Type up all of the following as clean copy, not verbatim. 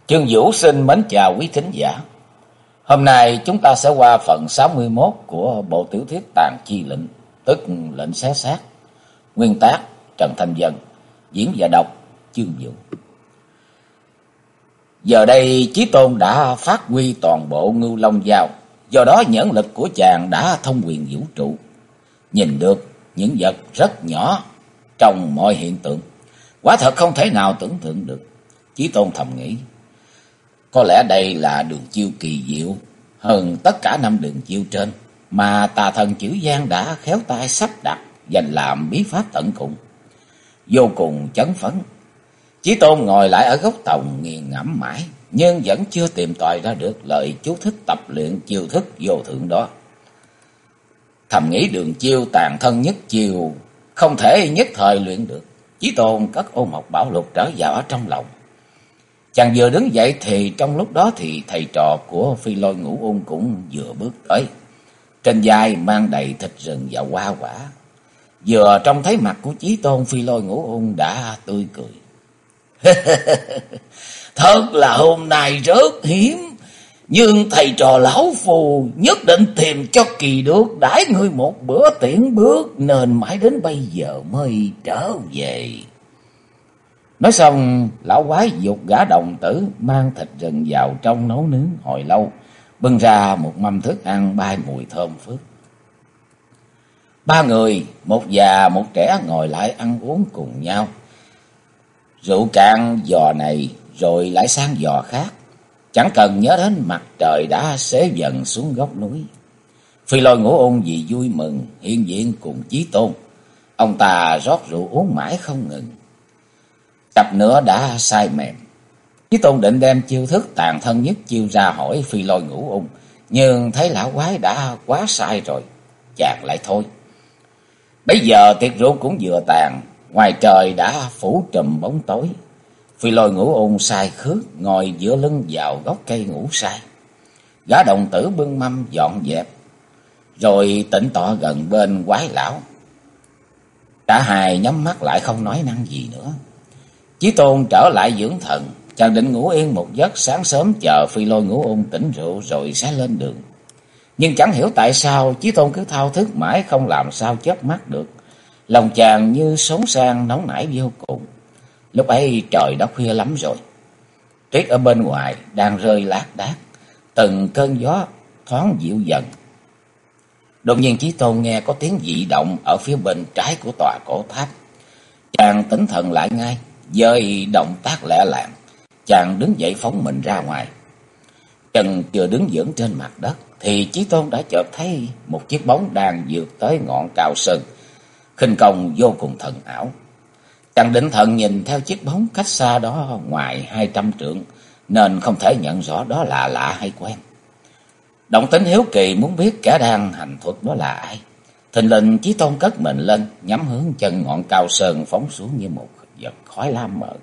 Chương Vũ xin mến chào quý thính giả. Hôm nay chúng ta sẽ qua phần 61 của bộ tiểu thuyết Tàn Chi Lệnh, tức Lệnh Xé Xác. Nguyên tác Trần Thanh Vân, diễn và đọc Chương Vũ. Giờ đây Chí Tôn đã phát huy toàn bộ Ngưu Long Giao, do đó nhãn lực của chàng đã thông quyền vũ trụ, nhìn được những vật rất nhỏ trong mọi hiện tượng. Quả thật không thể nào tưởng tượng được. Chí Tôn thầm nghĩ, có lẽ đây là đường chiêu kỳ diệu hơn tất cả năm đường chiêu trên mà tà thần Chữ Giang đã khéo tay sắp đặt dành làm bí pháp tận cùng. Vô cùng chấn phấn, Chí Tôn ngồi lại ở góc tòng nghiền ngẫm mãi, nhưng vẫn chưa tìm tòi ra được lời chú thích tập luyện chiêu thức vô thượng đó. Thầm nghĩ đường chiêu tàn thân nhất chiêu không thể nhất thời luyện được. Chí Tôn cất ôn học bảo lục trở vào ở trong lòng. Chàng vừa đứng dậy thì trong lúc đó thì thầy trò của Phi Lôi Ngũ Ung cũng vừa bước tới. Trên vai mang đầy thịt rừng và hoa quả. Vừa trông thấy mặt của Chí Tôn, Phi Lôi Ngũ Ung đã tươi cười. Thật là hôm nay rất hiếm, nhưng thầy trò lão phù nhất định tìm cho kỳ được đãi ngươi một bữa tiễn bước, nên mãi đến bây giờ mới trở về. Nói xong, lão quái giục gã đồng tử mang thịt rừng vào trong nấu nướng hồi lâu, bưng ra một mâm thức ăn bay mùi thơm phức. Ba người, một già một trẻ ngồi lại ăn uống cùng nhau. Rượu cạn giò này rồi lại sang giò khác, chẳng cần nhớ đến mặt trời đã xế dần xuống góc núi. Phi Lôi Ngũ Ung vì vui mừng hiện diện cùng Chí Tôn. Ông ta rót rượu uống mãi không ngừng. Cặp nữa đã say mềm. Chí Tôn định đem chiêu thức tàn thân nhất chiêu ra hỏi Phi Lôi Ngũ Ung, nhưng thấy lão quái đã quá sai rồi, chàng lại thôi. Bây giờ tiệc rượu cũng vừa tàn, ngoài trời đã phủ trùm bóng tối. Phi Lôi Ngũ Ung say khướt ngồi dựa lưng vào gốc cây ngủ say. Gã đồng tử bưng mâm dọn dẹp, rồi tĩnh tọa gần bên quái lão. Cả hai nhắm mắt lại không nói năng gì nữa. Chí Tôn trở lại dưỡng thần, chàng định ngủ yên một giấc, sáng sớm chờ Phi Lôi Ngũ Ung tỉnh rượu rồi sẽ lên đường. Nhưng chẳng hiểu tại sao Chí Tôn cứ thao thức mãi không làm sao chớp mắt được. Lòng chàng như sốn sang nóng nảy vô cùng. Lúc ấy trời đã khuya lắm rồi. Tuyết ở bên ngoài đang rơi lác đác, từng cơn gió thoáng dịu dần. Đột nhiên Chí Tôn nghe có tiếng dị động ở phía bên trái của tòa cổ tháp. Chàng tỉnh thần lại ngay, với động tác lẹ làng, chàng đứng dậy phóng mình ra ngoài. Chân chưa đứng vững trên mặt đất thì Chí Tôn đã chợt thấy một chiếc bóng đang vượt tới ngọn cao sơn, khinh công vô cùng thần ảo. Chàng định thần nhìn theo chiếc bóng cách xa đó ngoài 200 trượng, nên không thể nhận rõ đó là lạ hay quen. Động tính hiếu kỳ muốn biết kẻ đang hành thuật đó là ai. Thình lình Chí Tôn cất mình lên, nhắm hướng chân ngọn cao sơn phóng xuống như một vật khói lam mờ.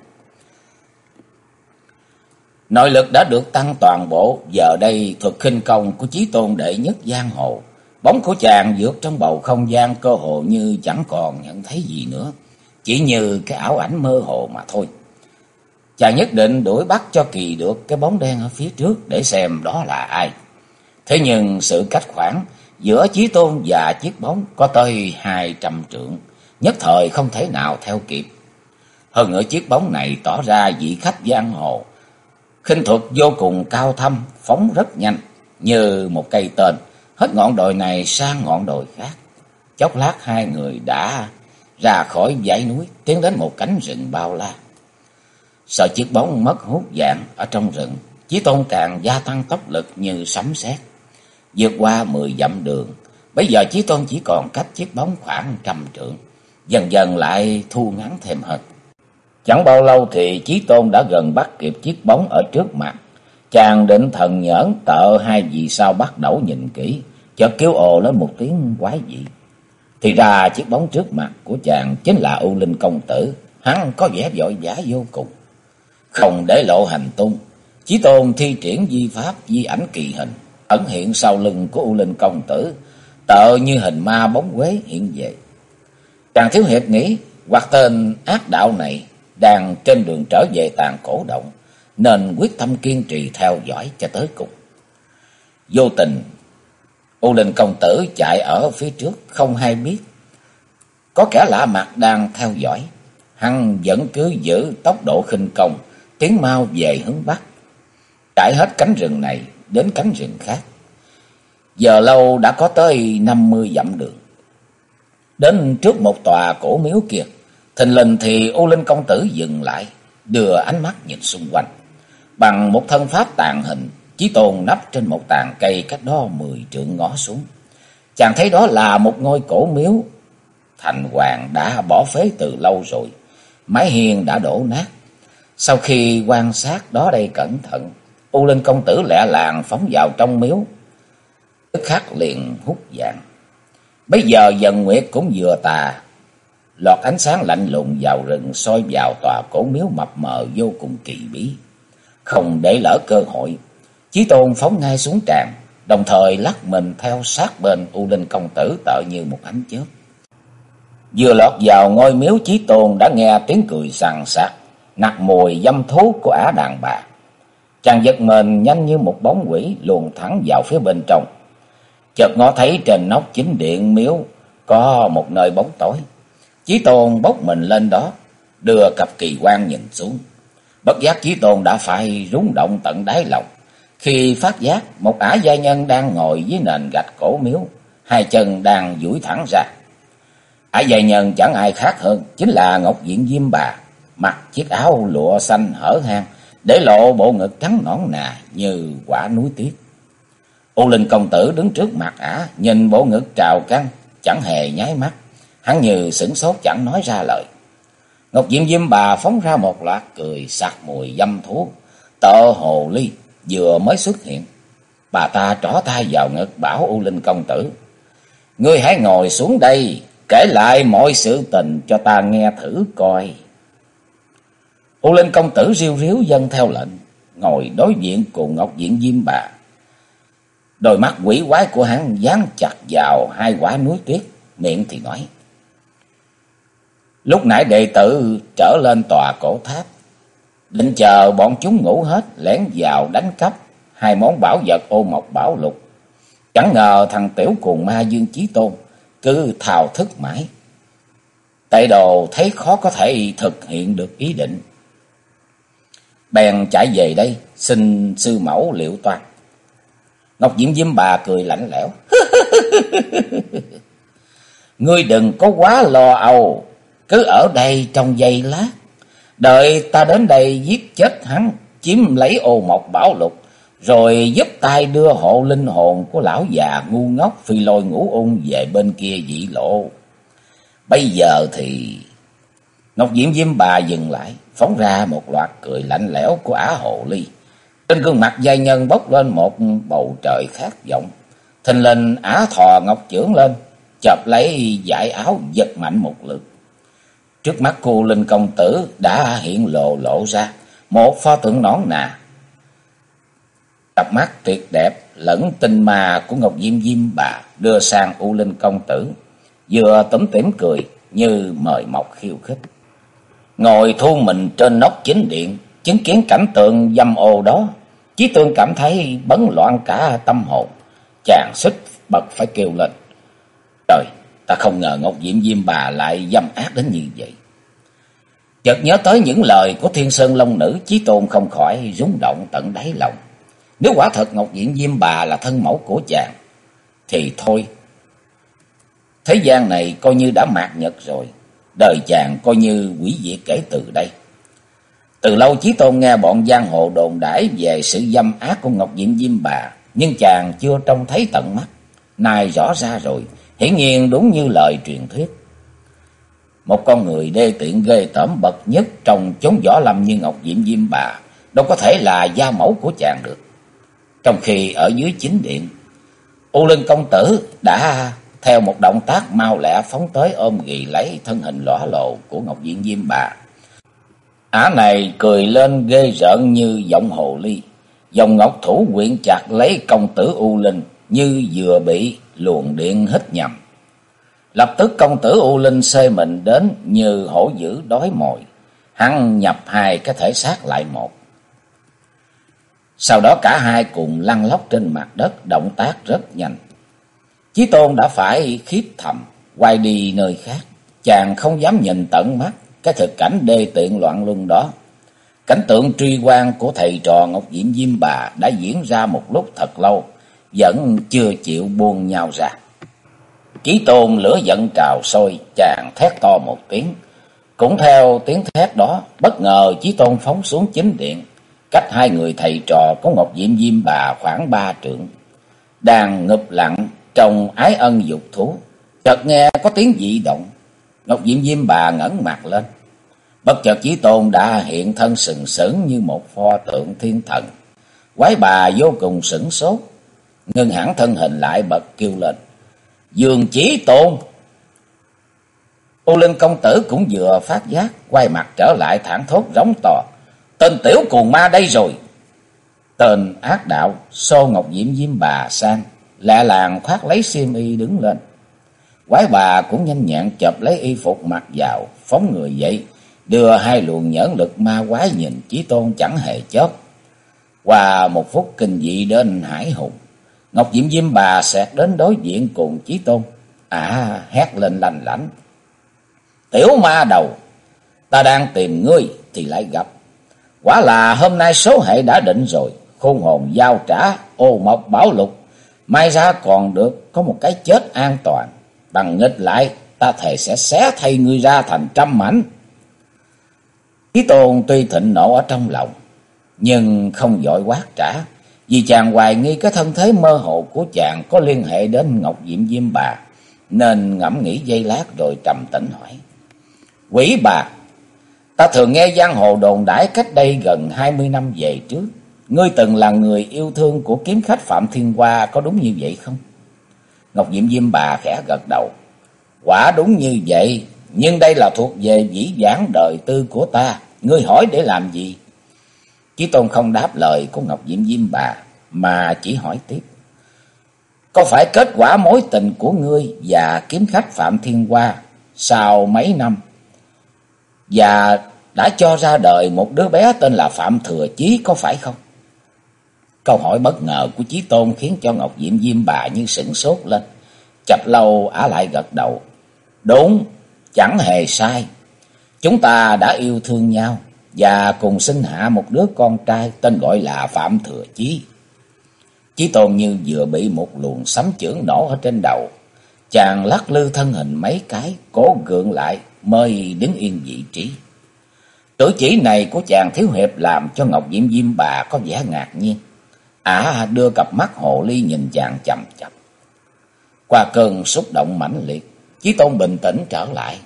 Nội lực đã được tăng toàn bộ, giờ đây thuật khinh công của Chí Tôn đệ nhất giang hồ. Bóng của chàng vượt trong bầu không gian cơ hồ như chẳng còn nhận thấy gì nữa, chỉ như cái ảo ảnh mơ hồ mà thôi. Chàng nhất định đuổi bắt cho kỳ được cái bóng đen ở phía trước để xem đó là ai. Thế nhưng sự cách khoảng giữa Chí Tôn và chiếc bóng có tới 200 trượng, nhất thời không thể nào theo kịp. Hơn nữa chiếc bóng này tỏ ra vị khách giang hồ, khinh thuật vô cùng cao thâm, phóng rất nhanh như một cây tên, hết ngọn đồi này sang ngọn đồi khác. Chốc lát hai người đã ra khỏi dãy núi, tiến đến một cánh rừng bao la. Sợ chiếc bóng mất hút dạng ở trong rừng, Chí Tôn càng gia tăng tốc lực như sấm sét, vượt qua 10 dặm đường. Bây giờ Chí Tôn chỉ còn cách chiếc bóng khoảng 100 trượng, dần dần lại thu ngắn thêm hơn. Chẳng bao lâu thì Chí Tôn đã gần bắt kịp chiếc bóng ở trước mặt. Chàng định thần nhởn tợ hai vì sao bắt đầu nhìn kỹ, chợt kêu ồ lên một tiếng quái dị. Thì ra chiếc bóng trước mặt của chàng chính là U Linh công tử. Hắn có vẻ vội vã vô cùng. Không để lộ hành tung, Chí Tôn thi triển di pháp di ảnh kỳ hình, ẩn hiện sau lưng của U Linh công tử, tợ như hình ma bóng quế hiện về. Chàng thiếu hiệp nghĩ hoặc tên ác đạo này đang trên đường trở về Tàn Cổ Động, nên quyết tâm kiên trì theo dõi cho tới cùng. Vô tình, U Linh công tử chạy ở phía trước không hay biết có kẻ lạ mặt đang theo dõi. Hắn vẫn cứ giữ tốc độ khinh công, tiến mau về hướng bắc, trải hết cánh rừng này đến cánh rừng khác. Giờ lâu đã có tới 50 dặm đường. Đến trước một tòa cổ miếu kia, thình lình thì U Linh công tử dừng lại, đưa ánh mắt nhìn xung quanh. Bằng một thân pháp tàn hình, Chí Tôn nấp trên một tàn cây cách đó 10 trượng ngó xuống. Chàng thấy đó là một ngôi cổ miếu thành hoàng đã bỏ phế từ lâu rồi, mái hiên đã đổ nát. Sau khi quan sát đó đây cẩn thận, U Linh công tử lẹ làng phóng vào trong miếu, tức khắc liền hút vàng. Bây giờ dần nguyệt cũng vừa tà, lọt ánh sáng lạnh lùng vào rừng soi vào tòa cổ miếu mập mờ vô cùng kỳ bí. Không để lỡ cơ hội, Chí Tôn phóng ngay xuống tràng, đồng thời lắc mình theo sát bên U Linh công tử tợ như một ánh chớp. Vừa lọt vào ngôi miếu, Chí Tôn đã nghe tiếng cười sằng sặc, nặc mùi dâm thú của ả đàn bà. Chàng giật mình nhanh như một bóng quỷ luồn thẳng vào phía bên trong. Chợt ngó thấy trên nóc chính điện miếu có một nơi bóng tối. Chí Tôn bốc mình lên đó, đưa cặp kỳ quan nhìn xuống. Bất giác Chí Tôn đã phải rung động tận đáy lòng khi phát giác một ả giai nhân đang ngồi dưới nền gạch cổ miếu, hai chân đang duỗi thẳng ra. Ả giai nhân chẳng ai khác hơn chính là Ngọc Diện Diêm Bà, mặc chiếc áo lụa xanh hở hang, để lộ bộ ngực trắng nõn nà như quả núi tuyết. U Linh công tử đứng trước mặt ả, nhìn bộ ngực trào căng, chẳng hề nháy mắt. Hắn như sửng sốt chẳng nói ra lời. Ngọc Diệm Diêm Bà phóng ra một loạt cười sặc mùi dâm thú, tợ hồ ly vừa mới xuất hiện. Bà ta trỏ tay vào ngực bảo U Linh công tử: "Ngươi hãy ngồi xuống đây, kể lại mọi sự tình cho ta nghe thử coi." U Linh công tử riu riu vâng theo lệnh, ngồi đối diện cùng Ngọc Diện Diêm Bà. Đôi mắt quỷ quái của hắn dán chặt vào hai quả núi tuyết, miệng thì nói: "Lúc nãy đệ tử trở lên tòa cổ tháp, định chờ bọn chúng ngủ hết lẻn vào đánh cắp hai món bảo vật ô mộc bảo lục. Chẳng ngờ thằng tiểu cuồng ma Dương Chí Tôn cứ thao thức mãi. Tệ đồ thấy khó có thể thực hiện được ý định, bèn chạy về đây xin sư mẫu liệu toan." Ngọc Diệm Diêm Bà cười lạnh lẽo: "Ngươi đừng có quá lo âu, cứ ở đây trong giây lát, đợi ta đến đây giết chết hắn, chiếm lấy ô mộc bảo lục, rồi giúp tay đưa hộ linh hồn của lão già ngu ngốc Phi Lôi Ngũ Ung về bên kia dị lộ. Bây giờ thì..." Ngọc Diệm Diêm Bà dừng lại, phóng ra một loạt cười lạnh lẽo của ả hồ ly. Trên gương mặt giai nhân bốc lên một bầu trời khát vọng. Thình lình ả thò ngọc chưởng lên, chộp lấy dải áo giật mạnh một lượt. Trước mắt cô Linh công tử đã hiện lộ ra một pho tượng nõn nà. Cặp mắt tuyệt đẹp lẫn tinh ma của Ngọc Diệm Diêm Bà đưa sang U Linh công tử, vừa tủm tỉm cười như mời mọc khiêu khích. Ngồi thu mình trên nóc chính điện, chứng kiến cảnh tượng dâm ô đó, Chí Tôn cảm thấy bấn loạn cả tâm hồn. Chàng xích bật phải kêu lên: "Trời, ta không ngờ Ngọc Diệm Diêm Bà lại dâm ác đến như vậy." Chợt nhớ tới những lời của Thiên Sơn Long Nữ, Chí Tôn không khỏi rung động tận đáy lòng. Nếu quả thật Ngọc Diệm Diêm Bà là thân mẫu của chàng, thì thôi, thế gian này coi như đã mạt nhật rồi, đời chàng coi như hủy diệt kể từ đây. Từ lâu Chí Tôn nghe bọn giang hồ đồn đãi về sự dâm ác của Ngọc Diệm Diêm Bà, nhưng chàng chưa trông thấy tận mắt. Nay rõ ra rồi, hiển nhiên đúng như lời truyền thuyết. Một con người đê tiện ghê tởm bậc nhất trong chốn võ lâm như Ngọc Diệm Diêm Bà đâu có thể là gia mẫu của chàng được. Trong khi ở dưới chính điện, U Linh công tử đã theo một động tác mau lẹ phóng tới ôm ghì lấy thân hình lõa lộ của Ngọc Diệm Diêm Bà. Ả này cười lên ghê rợn như giọng hồ ly, dòng ngọc thủ quyện chặt lấy công tử U Linh như vừa bị luồng điện hít nhầm. Lập tức công tử U Linh xê mình đến như hổ dữ đói mồi, hắn nhập hai cái thể xác lại một. Sau đó cả hai cùng lăn lóc trên mặt đất, động tác rất nhanh. Chí Tôn đã phải khiếp thầm, quay đi nơi khác. Chàng không dám nhìn tận mắt cái thực cảnh đê tiện loạn luân đó. Cảnh tượng truy quan của thầy trò Ngọc Diệm Diêm Bà đã diễn ra một lúc thật lâu, vẫn chưa chịu buông nhau ra. Chí Tôn lửa giận trào sôi, chàng thét to một tiếng. Cũng theo tiếng thét đó, bất ngờ Chí Tôn phóng xuống chính điện, cách hai người thầy trò của Ngọc Diệm Diêm Bà khoảng 3 trượng. Đang ngụp lặng trong ái ân dục thú, chợt nghe có tiếng dị động. Ngọc Diệm Diêm Bà ngẩng mặt lên. Bất chợt Chí Tôn đã hiện thân sừng sững như một pho tượng thiên thần. Quái bà vô cùng sửng sốt, ngưng hẳn thân hình lại, bật kêu lên: Dương Chí Tôn! U Linh công tử cũng vừa phát giác, quay mặt trở lại thảng thốt rống to: Tên tiểu cuồng ma đây rồi! Tên ác đạo xô Ngọc Diệm Diêm Bà sang, lẹ làng khoác lấy xiêm y đứng lên. Quái bà cũng nhanh nhẹn chộp lấy y phục mặc vào, phóng người dậy, đưa hai luồng nhẫn lực ma quái nhìn Chí Tôn chẳng hề chớp. Qua một phút kinh dị đến hải hùng, Ngọc Diệm Diêm Bà xẹt đến đối diện cùng Chí Tôn. Hét lên lanh lảnh: Tiểu ma đầu, ta đang tìm ngươi thì lại gặp. Quả là hôm nay số hệ đã định rồi, khôn hồn giao trả, ô mộc bảo lục, may ra còn được có một cái chết an toàn. Bằng nghịch lại, ta thề sẽ xé thay ngươi ra thành trăm mảnh. Chí Tôn tuy thịnh nộ ở trong lòng, nhưng không vội quát trả, vì chàng hoài nghi cái thân thế mơ hồ của chàng có liên hệ đến Ngọc Diệm Diêm Bà, nên ngẫm nghĩ giây lát rồi trầm tĩnh hỏi: Quỷ bà, ta thường nghe giang hồ đồn đãi cách đây gần 20 năm về trước, ngươi từng là người yêu thương của kiếm khách Phạm Thiên Hoa, có đúng như vậy không? Ngọc Diệm Diêm Bà khẽ gật đầu: Quả đúng như vậy, nhưng đây là thuộc về dĩ vãng đời tư của ta, ngươi hỏi để làm gì? Chí Tôn không đáp lời của Ngọc Diệm Diêm Bà, mà chỉ hỏi tiếp: Có phải kết quả mối tình của ngươi và kiếm khách Phạm Thiên Hoa sau mấy năm, và đã cho ra đời một đứa bé tên là Phạm Thừa Chí, có phải không? Câu hỏi bất ngờ của Chí Tôn khiến cho Ngọc Diệm Diêm Bà như sửng sốt lên. Chập lâu ả lại gật đầu: Đúng, chẳng hề sai. Chúng ta đã yêu thương nhau và cùng sinh hạ một đứa con trai tên gọi là Phạm Thừa Chí. Chí Tôn như vừa bị một luồng sấm chưởng nổ ở trên đầu. Chàng lắc lư thân hình mấy cái, cố gượng lại mới đứng yên vị trí. Cử chỉ này của chàng thiếu hiệp làm cho Ngọc Diệm Diêm Bà có vẻ ngạc nhiên. Ả đưa cặp mắt hồ ly nhìn chàng chằm chằm. Qua cơn xúc động mãnh liệt, Chí Tôn bình tĩnh trở lại.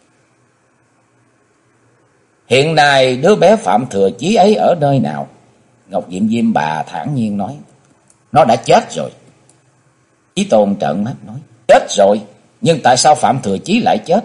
Hiện nay đứa bé Phạm Thừa Chí ấy ở nơi nào? Ngọc Diệm Diêm Bà thản nhiên nói: Nó đã chết rồi. Chí Tôn trợn mắt nói: Chết rồi? Nhưng tại sao Phạm Thừa Chí lại chết?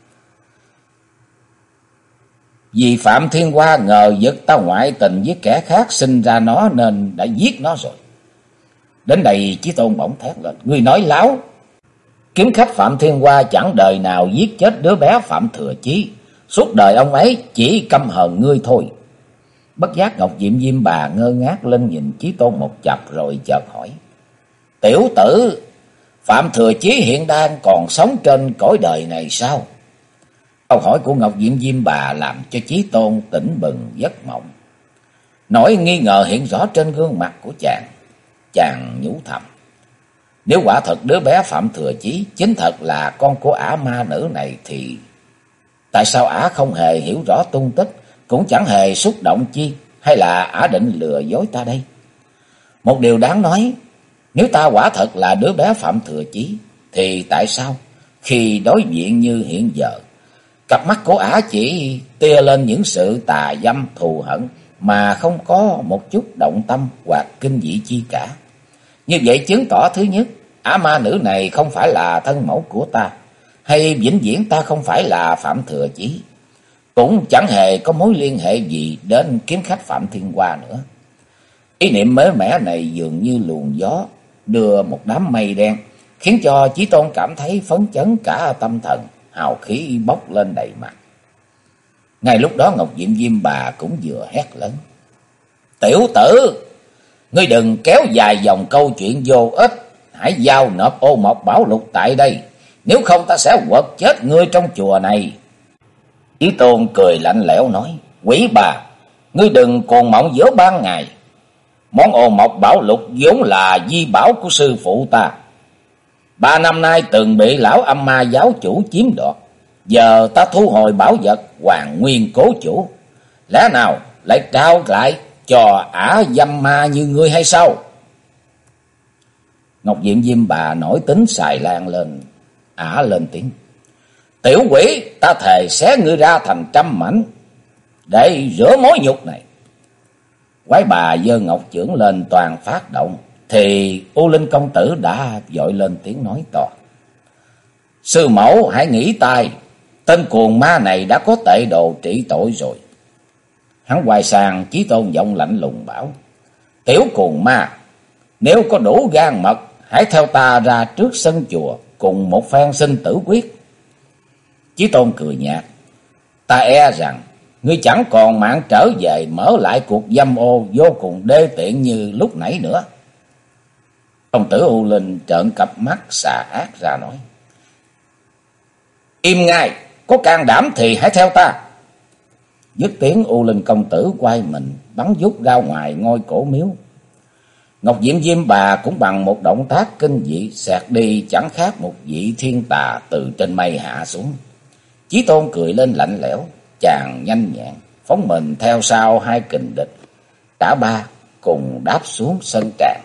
Vì Phạm Thiên Hoa ngờ vực ta ngoại tình với kẻ khác sinh ra nó nên đã giết nó rồi. Đến đây Chí Tôn bỗng thét lên: Ngươi nói láo! Kiếm khách Phạm Thiên Hoa chẳng đời nào giết chết đứa bé Phạm Thừa Chí. Suốt đời ông ấy chỉ căm hờn ngươi thôi. Bất giác Ngọc Diệm Diêm Bà ngơ ngác lên nhìn Chí Tôn một chập rồi chợt hỏi: Tiểu tử, Phạm Thừa Chí hiện đang còn sống trên cõi đời này sao? Câu hỏi của Ngọc Diệm Diêm Bà làm cho Chí Tôn tỉnh bừng giấc mộng. Nỗi nghi ngờ hiện rõ trên gương mặt của chàng. Chàng nhủ thầm: Nếu quả thật đứa bé Phạm Thừa Chí chính thật là con của ả ma nữ này, thì tại sao ả không hề hiểu rõ tung tích, cũng chẳng hề xúc động chi, hay là ả định lừa dối ta đây? Một điều đáng nói, nếu ta quả thật là đứa bé Phạm Thừa Chí, thì tại sao khi đối diện như hiện giờ, cặp mắt của ả chỉ tia lên những sự tà dâm thù hận, mà không có một chút động tâm hoặc kinh dị chi cả? Như vậy chứng tỏ thứ nhất, ả ma nữ này không phải là thân mẫu của ta, hay vĩnh viễn ta không phải là Phạm Thừa Chí, cũng chẳng hề có mối liên hệ gì đến kiếm khách Phạm Thiên Hoa nữa. Ý niệm mới mẻ này dường như luồng gió đưa một đám mây đen, khiến cho Chí Tôn cảm thấy phấn chấn cả tâm thần, hào khí bốc lên đầy mặt. Ngay lúc đó Ngọc Diệm Diêm Bà cũng vừa hét lớn: Tiểu tử, Ngươi đừng kéo dài dòng câu chuyện vô ích, hãy giao nộp ô mộc bảo lục tại đây, nếu không ta sẽ quật chết ngươi trong chùa này. Chí Tôn cười lạnh lẽo nói, quỷ bà, ngươi đừng cuồng mộng giữa ban ngày. Món ô mộc bảo lục vốn là di bảo của sư phụ ta. 3 năm nay từng bị lão âm ma giáo chủ chiếm đoạt. Giờ ta thu hồi bảo vật hoàn nguyên cố chủ. Lẽ nào lại trao lại cho ả dâm ma như ngươi hay sao? Ngọc Diện Diêm Bà nổi tính xài lan lên. Ả lên tiếng, tiểu quỷ, ta thề xé ngươi ra thành trăm mảnh để rửa mối nhục này. Quái bà giơ ngọc chưởng lên toàn phát động, thì U Linh công tử đã vội lên tiếng nói to, sư mẫu hãy nghĩ tài, tên cuồng ma này đã có tệ đồ trị tội rồi. Hắn quay sang Chí Tôn giọng lạnh lùng bảo, tiểu cuồng ma, nếu có đủ gan mật, hãy theo ta ra trước sân chùa cùng một phen sinh tử quyết. Chí Tôn cười nhạt, ta e rằng ngươi chẳng còn mạng trở về mở lại cuộc dâm ô vô cùng đê tiện như lúc nãy nữa. Công tử U Linh trợn cặp mắt xà ác ra nói, im ngay, có can đảm thì hãy theo ta. Dứt tiếng, U Linh công tử quay mình bắn vút ra ngoài ngôi cổ miếu. Ngọc Diễm Diêm Bà cũng bằng một động tác kinh dị xẹt đi chẳng khác một vị thiên tà từ trên mây hạ xuống. Chí Tôn cười lên lạnh lẽo, chàng nhanh nhẹn phóng mình theo sau hai kình địch, cả ba cùng đáp xuống sân tràng.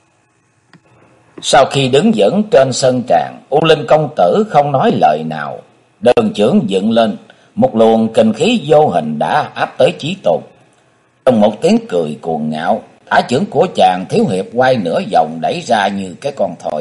Sau khi đứng vững trên sân tràng, U Linh công tử không nói lời nào, đơn chưởng dựng lên, một luồng kinh khí vô hình đã áp tới Chí Tôn. Trong một tiếng cười cuồng ngạo, ả chưởng của chàng thiếu hiệp quay nửa vòng đẩy ra như cái con thoi.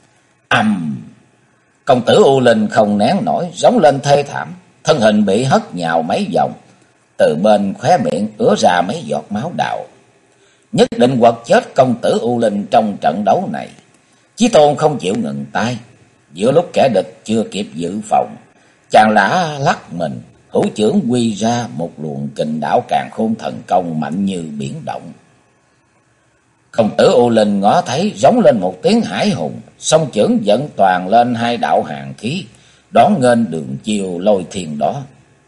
Công tử U Linh không nén nổi, rống lên thê thảm, thân hình bị hất nhào mấy vòng, từ bên khóe miệng ứa ra mấy giọt máu đào. Nhất định quật chết công tử U Linh trong trận đấu này. Chí Tôn không chịu ngừng tay, giữa lúc kẻ địch chưa kịp dự phòng, chàng đã lắc mình, hữu chưởng quy ra một luồng kình đảo càn khôn thần công mạnh như biển động. Công tử U Linh ngó thấy, rống lên một tiếng hải hùng, song chưởng dẫn toàn lên hai đạo hàn khí, đón nghênh đường chiều lôi thiên đó.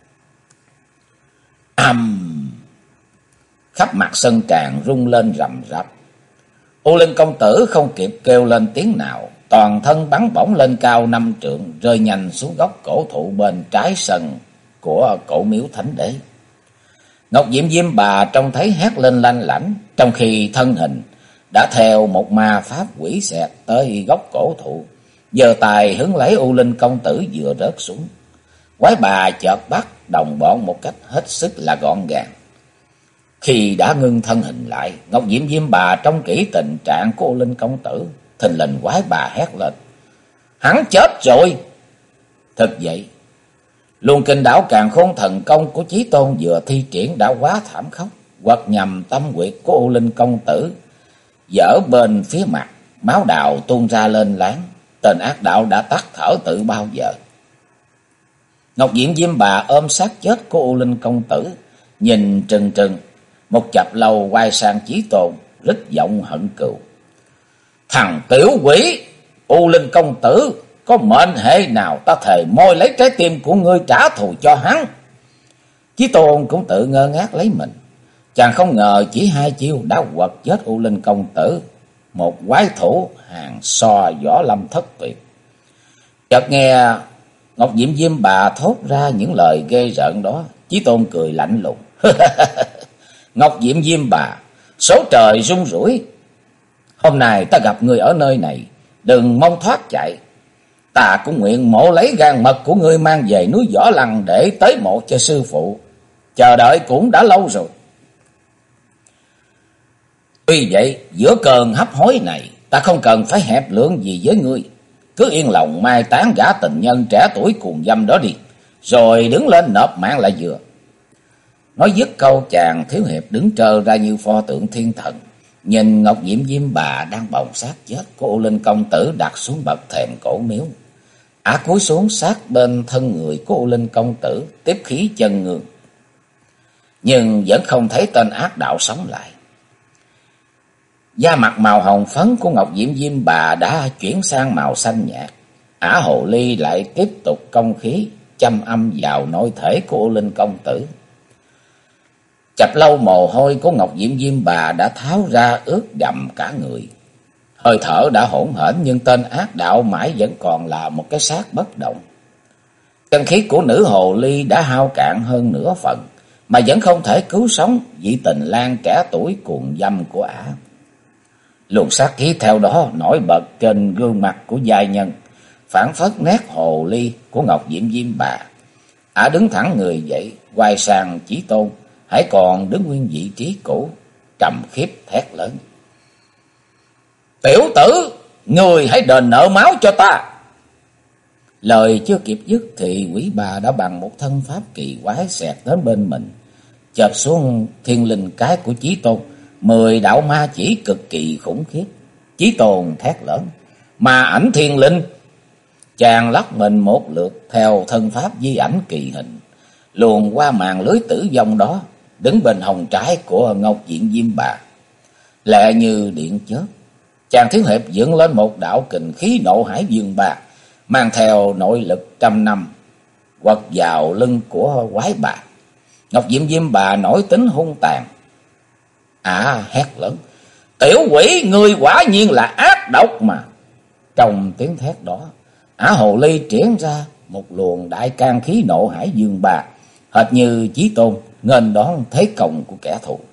Khắp mặt sân tràng rung lên rầm rập. U Linh công tử không kịp kêu lên tiếng nào, toàn thân bắn bổng lên cao 5 trượng, rơi nhanh xuống gốc cổ thụ bên trái sân của cổ miếu thánh đế. Ngọc Diễm Diêm Bà trông thấy hét lên lanh lảnh, trong khi thân hình đã theo một ma pháp quỷ xẹt tới gốc cổ thụ, giơ tay hứng lấy U Linh công tử vừa rớt xuống. Quái bà chợt bắt đồng bọn một cách hết sức là gọn gàng. Khi đã ngưng thân hình lại, Ngọc Diễm Diêm Bà trông kỹ tình trạng của U Linh công tử, thình lình quái bà hét lên, hắn chết rồi. Thực vậy, luồng kinh đảo càn khôn thần công của Chí Tôn vừa thi triển đã quá thảm khốc, quật nhằm tâm huyệt của U Linh công tử, dở bên phía mặt, máu đào tuôn ra lên láng. Tên ác đạo đã tắt thở từ bao giờ. Ngọc Diễm Diêm Bà ôm xác chết của U Linh công tử, nhìn trừng trừng, một chập lâu quay sang Chí Tôn, rít giọng hận cừu, thằng tiểu quỷ, U Linh công tử có mệnh hệ nào, ta thề môi lấy trái tim của ngươi trả thù cho hắn. Chí Tôn cũng tự ngơ ngác lấy mình, chàng không ngờ chỉ 2 chiêu đã quật chết U Linh công tử, một quái thủ hàng so võ lâm thất tuyệt. Chợt nghe Ngọc Diễm Diêm Bà thốt ra những lời ghê rợn đó, Chí Tôn cười lạnh lùng, Ngọc Diễm Diêm Bà, số trời rung rủi, hôm nay ta gặp người ở nơi này, đừng mong thoát chạy. Ta cũng nguyện mộ lấy gan mật của ngươi mang về núi Võ Lăng để tế mộ cho sư phụ, chờ đợi cũng đã lâu rồi. Tuy vậy, giữa cơn hấp hối này, ta không cần phải hẹp lượng gì với ngươi, cứ yên lòng mai táng gã tình nhân trẻ tuổi cuồng dâm đó đi, rồi đứng lên nộp mạng là vừa. Nói dứt câu, chàng thiếu hiệp đứng trơ ra như pho tượng thiên thần, nhìn Ngọc Diễm Diêm Bà đang bồng xác chết của U Linh công tử đặt xuống bậc thềm cổ miếu. Ả cúi xuống sát bên thân người của U Linh công tử, tiếp khí chân ngương, nhưng vẫn không thấy tên ác đạo sống lại. Da mặt màu hồng phấn của Ngọc Diệm Diêm Bà đã chuyển sang màu xanh nhạt. Ả hồ ly lại tiếp tục công khí châm âm vào nội thể của U Linh công tử. Chập lâu mồ hôi của Ngọc Diệm Diêm Bà đã tháo ra ướt đậm cả người. Hơi thở đã hỗn hển nhưng tên ác đạo mãi vẫn còn là một cái xác bất động. Chân khí của nữ hồ ly đã hao cạn hơn nửa phần, mà vẫn không thể cứu sống vị tình lang trẻ tuổi cuồng dâm của ả. Luồng sát khí theo đó nổi bật trên gương mặt của giai nhân, phảng phất nét hồ ly của Ngọc Diệm Diêm Bà. Ả đứng thẳng người dậy, quay sang Chí Tôn, hãy còn đứng nguyên vị trí cũ, trầm khiếp thét lớn: "Tiểu tử, người hãy đền nợ máu cho ta!" Lời chưa kịp dứt thì quỷ bà đã bằng một thân pháp kỳ quái xẹt đến bên mình, chộp xuống thiên linh cái của Chí Tôn. 10 đạo ma chỉ cực kỳ khủng khiếp. Chí Tôn thét lớn: "Ma ảnh thiên linh!" Chàng lắc mình một lượt theo thân pháp di ảnh kỳ hình, luồn qua màn lưới tử vong đó, đứng bên hông trái của Ngọc Diệm Diêm Bà. Lẹ như điện chớp, chàng thiếu hiệp dựng lên một đạo kình khí nộ hải dương bà, mang theo nội lực trăm năm, quật vào lưng của quái bà. Ngọc Diệm Diêm Bà nổi tính hung tàn. Hét lớn: "Tiểu quỷ, ngươi quả nhiên là ác độc mà!" Trong tiếng thét đó, hồ ly triển ra một luồng đại can khí nộ hải dương bà, hệt như Chí Tôn nghênh đón thế công của kẻ thù.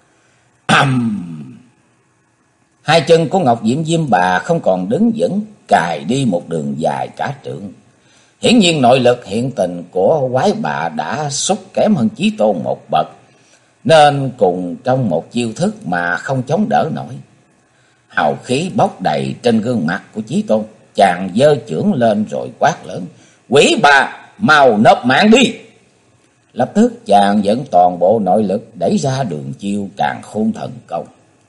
Hai chân của Ngọc Diệm Diêm Bà không còn đứng vững, cài đi một đường dài cả trượng. Hiển nhiên nội lực hiện tình của quái bà đã sút kém hơn Chí Tôn một bậc, nên cùng trong một chiêu thức mà không chống đỡ nổi. Hào khí bốc đầy trên gương mặt của Chí Tôn, chàng giơ chưởng lên rồi quát lớn: "Quỷ bà, mau nộp mạng đi!" Lập tức chàng dẫn toàn bộ nội lực đẩy ra đường chiêu Càn Khôn Thần Công.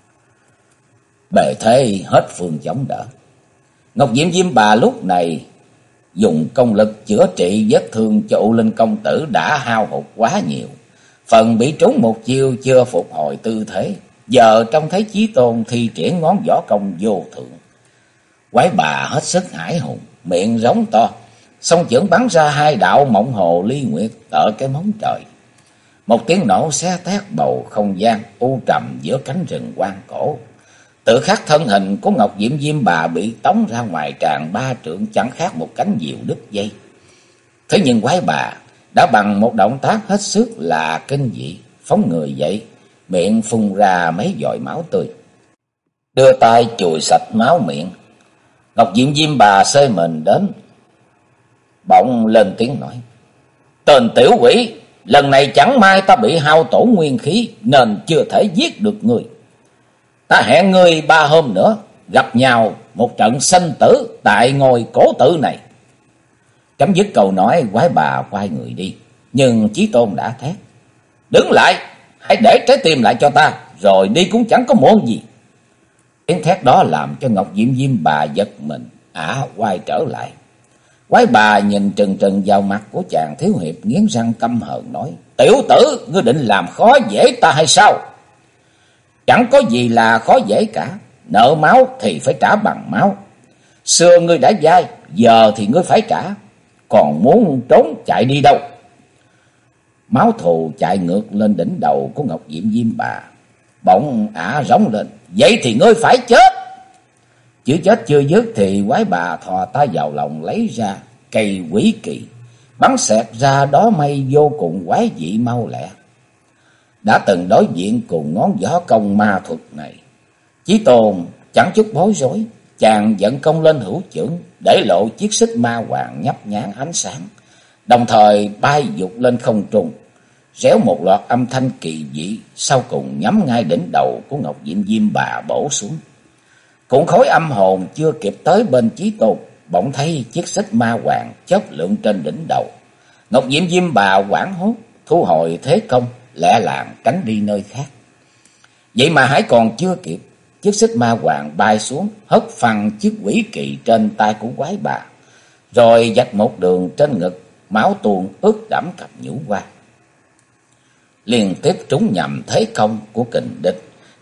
Bề thế hết phương chống đỡ. Ngọc Diệm Diêm Bà lúc này dùng công lực chữa trị vết thương cho U Linh công tử đã hao hụt quá nhiều. Phần bị trúng một chiêu chưa phục hồi tư thế, giờ trông thấy Chí Tôn thi triển ngón võ công vô thượng. Quái bà hết sức hãi hùng, miệng rống to, song chưởng bắn ra 2 đạo mộng hồ ly nguyệt tợ cái móng trời. Một tiếng nổ xé tét bầu không gian u trầm giữa cánh rừng hoang cổ. Tự khắc thân hình của Ngọc Diệm Diêm Bà bị tống ra ngoài tràn 3 trượng, chẳng khác một cánh diều đứt dây. Thế nhưng quái bà đã bằng một động tác hết sức là kinh dị, phóng người dậy, miệng phun ra mấy giọt máu tươi, đưa tay chùi sạch máu miệng. Ngọc Diệm Diêm Bà xơi mình đến, bỗng lên tiếng nói: "Tên tiểu quỷ, lần này chẳng may ta bị hao tổn nguyên khí nên chưa thể giết được ngươi. Ta hẹn ngươi 3 hôm nữa gặp nhau một trận sinh tử tại ngôi cổ tự này." Chấm dứt câu nói, quái bà quay người đi, nhưng Chí Tôn đã thét: "Đứng lại, hãy để trái tim lại cho ta, rồi đi cũng chẳng có muộn gì." Tiếng thét đó làm cho Ngọc Diệm Diêm Bà giật mình, quay trở lại. Quái bà nhìn trừng trừng vào mặt của chàng thiếu hiệp, nghiến răng căm hờn nói: "Tiểu tử, ngươi định làm khó dễ ta hay sao?" "Chẳng có gì là khó dễ cả, nợ máu thì phải trả bằng máu. Xưa ngươi đã dai, giờ thì ngươi phải trả, còn muốn trốn chạy đi đâu?" Máu thù chạy ngược lên đỉnh đầu của Ngọc Diệm Diêm Bà. Bỗng rống lên: "Vậy thì ngươi phải chết!" Chữ chết chưa dứt thì quái bà thò tay vào lòng lấy ra cây quỷ kỳ, bắn xẹt ra đó mây vô cùng quái dị mau lẹ. Đã từng đối diện cùng ngón võ công ma thuật này, Chí Tôn chẳng chút bối rối, chàng vận công lên hữu chưởng, để lộ chiếc xích ma hoàng nhấp nhán ánh sáng, đồng thời bay vụt lên không trung, réo một loạt âm thanh kỳ dị, sau cùng nhắm ngay đỉnh đầu của Ngọc Diệm Diêm Bà bổ xuống. Cũng khối âm hồn chưa kịp tới bên Chí Tôn, bỗng thấy chiếc xích ma hoàng chớp lượn trên đỉnh đầu. Ngọc Diệm Diêm Bà hoảng hốt, thu hồi thế công, lẹ làng tránh đi nơi khác. Vậy mà hãy còn chưa kịp, chiếc xích ma hoàng bay xuống, hất phăng chiếc quỷ kỳ trên tay của quái bà, rồi vạch một đường trên ngực, máu tuôn ướt đẫm cặp nhũ qua. Liên tiếp trúng nhầm thế công của kình địch,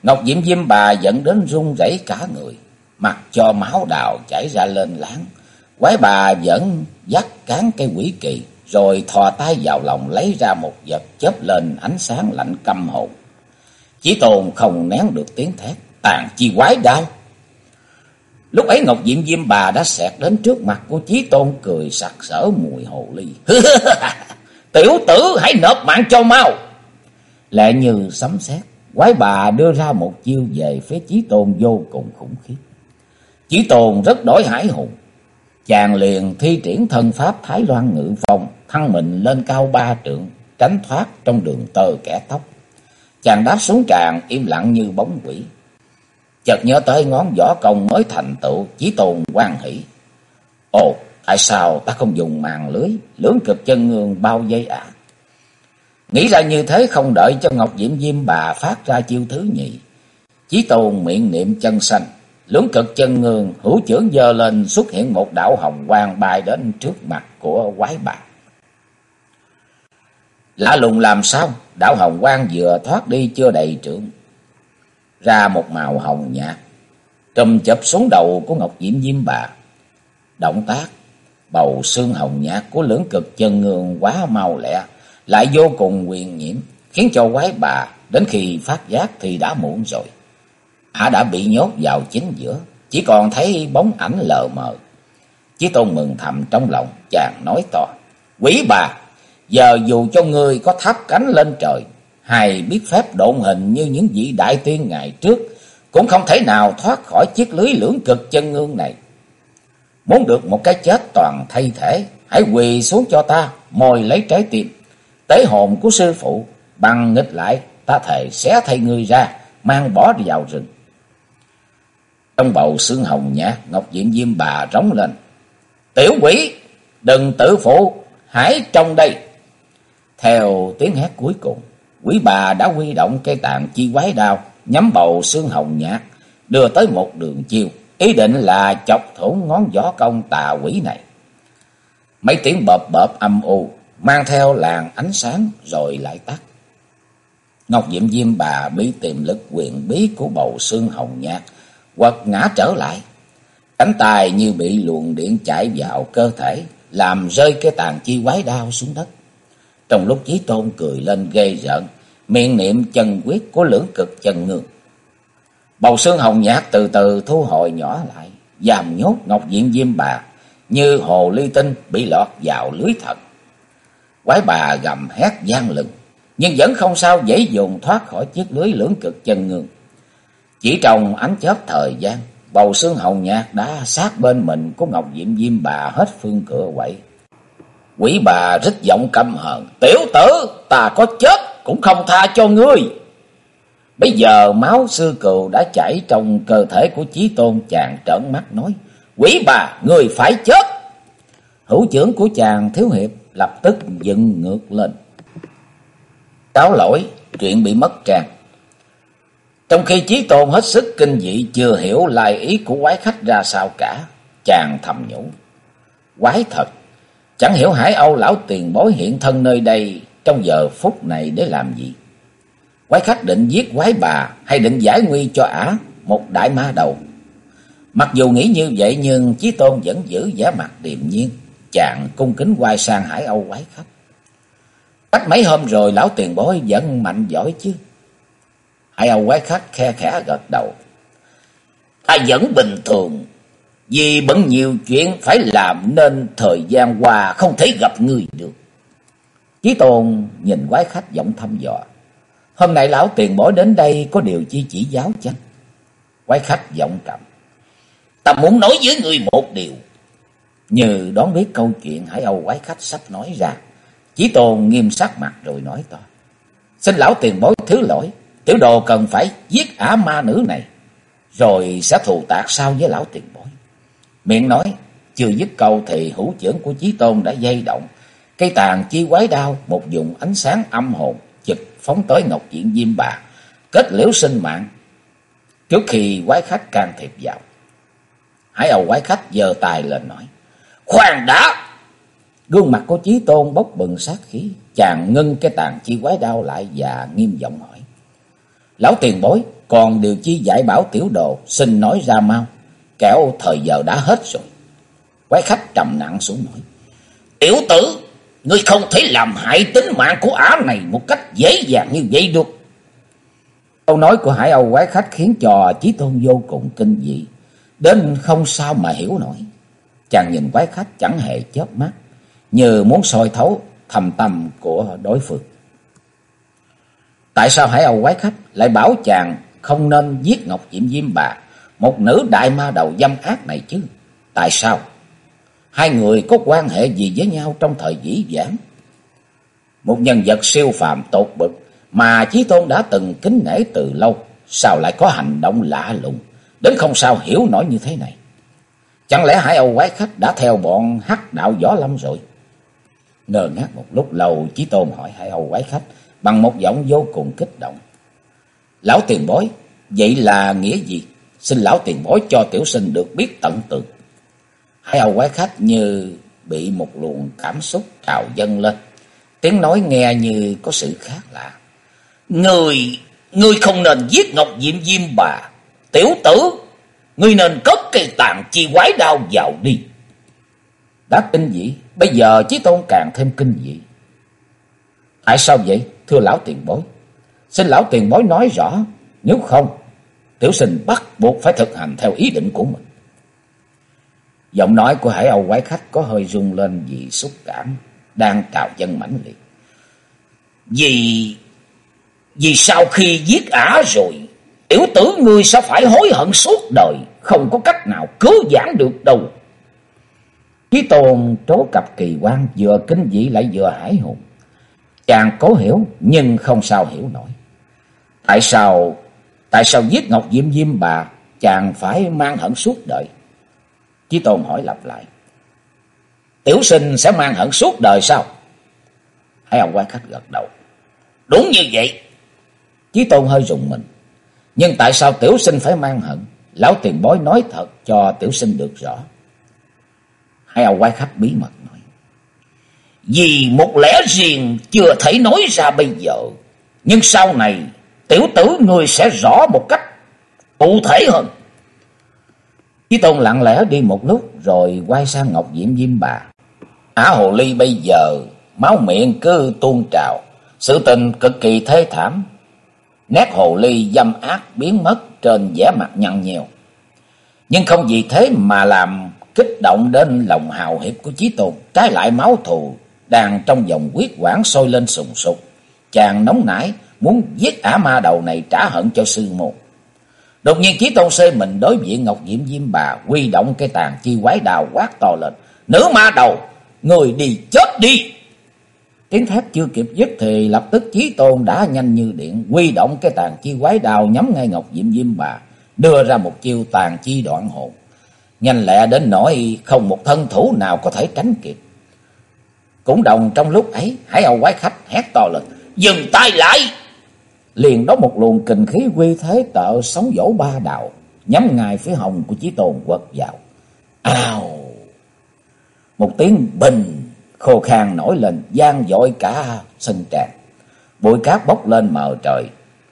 Ngọc Diệm Diêm Bà dẫn đến run rẩy cả người, mặc cho máu đào chảy ra lên láng. Quái bà vẫn dắt cán cây quỷ kỳ, rồi thò tay vào lòng lấy ra một vật chớp lên ánh sáng lạnh căm hồn. Chí Tôn không nén được tiếng thét: "Tàn chi quái đao!" Lúc ấy Ngọc Diệm Diêm Bà đã xẹt đến trước mặt của Chí Tôn, cười sặc sỡ mùi hồ ly. "Tiểu tử, hãy nộp mạng cho mau!" Lẹ như sấm sét, quái bà đưa ra một chiêu về phía Chí Tôn vô cùng khủng khiếp. Chí Tôn rất đổi hải hùng, chàng liền thi triển thân pháp Thái Loan Ngự Phong, thăng mình lên cao 3 trượng, tránh thoát trong đường tơ kẻ tóc. Chàng đáp xuống tràn im lặng như bóng quỷ. Chợt nhớ tới ngón võ công mới thành tựu, Chí Tôn hoan hỉ: "Ồ, tại sao ta không dùng màn lưới lưỡng cực chân ngương bao vây ạ?" Nghĩ ra như thế, không đợi cho Ngọc Diệm Diêm Bà phát ra chiêu thứ nhì, Chí Tôn miệng niệm chân xanh, lưỡng cực chân ngương hữu chưởng giơ lên, xuất hiện một đạo hồng quang bay đến trước mặt của quái bà. Lạ lùng làm sao, đạo hồng quang vừa thoát đi chưa đầy trượng, ra một màu hồng nhạt, trùm chụp xuống đầu của Ngọc Diệm Diêm Bà. Động tác bầu xương hồng nhạt của lưỡng cực chân ngương quá mau lẹ, lại vô cùng huyền nhiễm, khiến cho quái bà đến khi phát giác thì đã muộn rồi. Đã bị nhốt vào chính giữa, chỉ còn thấy bóng ảnh lờ mờ. Chí Tôn mừng thầm trong lòng, chàng nói to: "Quỷ bà, giờ dù cho ngươi có tháp cánh lên trời, hay biết phép độn hình như những vị đại tiên ngày trước, cũng không thể nào thoát khỏi chiếc lưới lưỡng cực chân ngương này. Muốn được một cái chết toàn thay thể, hãy quỳ xuống cho ta, mồi lấy trái tim tế hồn của sư phụ, bằng nghịch lại ta thề xé thay ngươi ra, mang bỏ đi vào rừng." Trong bầu xương hồng nhạt, Ngọc Diệm Diêm Bà rống lên: "Tiểu quỷ, đừng tự phụ, hãy trong đây!" Theo tiếng hét cuối cùng, quỷ bà đã huy động cây tàn chi quái đao, nhắm bầu xương hồng nhạt, đưa tới một đường chiêu, ý định là chọc thủng ngón võ công tà quỷ này. Mấy tiếng bợp bợp âm u, mang theo làn ánh sáng rồi lại tắt. Ngọc Diệm Diêm Bà bị tiềm lực quyền bí của bầu xương hồng nhạt quật ngã trở lại, cánh tay như bị luồng điện chạy vào cơ thể, làm rơi cái tàn chi quái đao xuống đất. Trong lúc Chí Tôn cười lên ghê rợn, miệng niệm chân quyết của lưỡng cực chân ngương, bầu xương hồng nhạt từ từ thu hồi nhỏ lại, giam nhốt Ngọc Diệm Diêm Bà như hồ ly tinh bị lọt vào lưới thần. Quái bà gầm hét vang lừng, nhưng vẫn không sao dễ dồn thoát khỏi chiếc lưới lưỡng cực chân ngương. Chỉ trong ánh chớp thời gian, bầu xương hồng nhạt đã sát bên mình của Ngọc Diệm Diêm Bà hết phương cựa quậy. Quỷ bà rít giọng căm hờn: "Tiểu tử, ta có chết cũng không tha cho ngươi!" Bây giờ máu sư cừu đã chảy trong cơ thể của Chí Tôn, chàng trợn mắt nói: "Quỷ bà, ngươi phải chết!" Hữu chưởng của chàng thiếu hiệp lập tức dựng ngược lên: "Cáo lỗi, chuyện bị mất trang." Trong khi Chí Tôn hết sức kinh dị, chưa hiểu lai ý của quái khách ra sao cả, chàng thầm nhủ: "Quái thật, chẳng hiểu Hải Âu lão tiền bối hiện thân nơi đây trong giờ phút này để làm gì? Quái khách định giết quái bà hay định giải nguy cho ả một đại ma đầu?" Mặc dù nghĩ như vậy, nhưng Chí Tôn vẫn giữ vẻ mặt điềm nhiên. Chàng cung kính quay sang Hải Âu quái khách: "Cách mấy hôm rồi lão tiền bối vẫn mạnh giỏi chứ?" Hải Âu quái khách khe khẽ gật đầu: "Ta vẫn bình thường, vì bận nhiều chuyện phải làm nên thời gian qua không thể gặp ngươi được." Chí Tôn nhìn quái khách giọng thăm dò: "Hôm nay lão tiền bối đến đây có điều chi chỉ giáo chăng?" Quái khách giọng trầm: "Ta muốn nói với ngươi một điều." Như đoán biết câu chuyện Hải Âu quái khách sắp nói ra, Chí Tôn nghiêm sắc mặt rồi nói to: "Xin lão tiền bối thứ lỗi, tiểu đồ cần phải giết ả ma nữ này, rồi sẽ thù tạc sau với lão tiền bối." Miệng nói chưa dứt câu thì hữu chưởng của Chí Tôn đã dây động, cây tàn chi quái đao một vùng ánh sáng âm hồn chực phóng tới Ngọc Diệm Diêm Bà, kết liễu sinh mạng trước khi quái khách can thiệp vào. Hải Âu quái khách giơ tay lên nói: "Khoan đã!" Gương mặt của Chí Tôn bốc bừng sát khí, chàng ngưng cái tàn chi quái đao lại và nghiêm giọng hỏi: "Lão tiền bối còn điều chi dạy bảo tiểu đồ, xin nói ra mau, kẻo thời giờ đã hết rồi. Quái khách trầm nặng xuống nói: Tiểu tử, ngươi không thể làm hại tính mạng của ả này một cách dễ dàng như vậy được. Câu nói của Hải Âu quái khách khiến cho Chí Tôn vô cùng kinh dị, đến không sao mà hiểu nổi. Chàng nhìn quái khách chẳng hề chớp mắt, như muốn soi thấu thâm tâm của đối phương. Tại sao Hải Âu quái khách lại bảo chàng không nên giết Ngọc Diệm Diêm Bà, một nữ đại ma đầu dâm ác này chứ? Tại sao? Hai người có quan hệ gì với nhau trong thời dĩ vãng? Một nhân vật siêu phàm tột bậc mà Chí Tôn đã từng kính nể từ lâu, sao lại có hành động lạ lùng đến không sao hiểu nổi như thế này? Chẳng lẽ Hải Âu quái khách đã theo bọn Hắc Đạo Võ Lâm rồi? Ngơ ngác một lúc lâu, Chí Tôn hỏi Hải Âu quái khách bằng một giọng vô cùng kích động: Lão tiền bối, vậy là nghĩa gì? Xin lão tiền bối cho tiểu sinh được biết tận tường. Hải Âu quái khách như bị một luồng cảm xúc trào dâng lên, tiếng nói nghe như có sự khác lạ. Ngươi không nên giết Ngọc Diệm Diêm Bà. Tiểu tử, ngươi nên cất cây tàn chi quái đao vào đi. Đã kinh dị, bây giờ Chí Tôn càng thêm kinh dị. Tại sao vậy, thưa lão tiền bối? Xin lão tiền bối nói rõ, nếu không, tiểu sinh bắt buộc phải thực hành theo ý định của mình. Giọng nói của Hải Âu quái khách có hơi rung lên vì xúc cảm đang trào dâng mãnh liệt. Vì sau khi giết ả rồi, tiểu tử ngươi sẽ phải hối hận suốt đời, không có cách nào cứu vãn được đâu. Chí Tôn trố cặp kỳ quan, vừa kinh dị lại vừa hãi hùng. Chàng cố hiểu nhưng không sao hiểu nổi. Tại sao giết Ngọc Diệm Diêm Bà chàng phải mang hận suốt đời? Chí Tôn hỏi lặp lại: Tiểu sinh sẽ mang hận suốt đời sao? Hải Âu quái khách gật đầu: Đúng như vậy. Chí Tôn hơi rùng mình: Nhưng tại sao tiểu sinh phải mang hận? Lão tiền bối nói thật cho tiểu sinh được rõ. Hải Âu quái khách bí mật nói: Vì một lẽ riêng chưa thể nói ra bây giờ, nhưng sau này tiểu tử ngươi sẽ rõ một cách cụ thể hơn. Chí Tôn lặng lẽ đi một lúc rồi quay sang Ngọc Diệm Diêm Bà. Ả hồ ly bây giờ máu miệng cứ tuôn trào, sự tình cực kỳ thê thảm. Nét hồ ly dâm ác biến mất trên vẻ mặt nhăn nheo. Nhưng không vì thế mà làm kích động đến lòng hào hiệp của Chí Tôn. Trái lại máu thù đang trong dòng huyết quản sôi lên sùng sục. Chàng nóng nảy muốn giết ả ma đầu này trả hận cho sư môn. Đột nhiên Chí Tôn xê mình đối diện Ngọc Diệm Diêm Bà, huy động cây tàn chi quái đào quát to lên: Nữ ma đầu, người đi chết đi! Tiếng thét chưa kịp dứt thì lập tức Chí Tôn đã nhanh như điện, huy động cái tàn chi quái đao nhắm ngay Ngọc Diệm Diêm Bà, đưa ra một chiêu tàn chi đoạn hồn, nhanh lẹ đến nỗi không một thân thủ nào có thể tránh kịp. Cũng đồng trong lúc ấy, Hải Âu quái khách hét to lên: Dừng tay lại! Liền đó một luồng kình khí uy thế tợ sóng vỗ ba đạo, nhắm ngay phía hông của Chí Tôn quật vào. Ào! Một tiếng bình khô khan nổi lên, vang dội cả sân tràng. Bụi cát bốc lên mờ trời.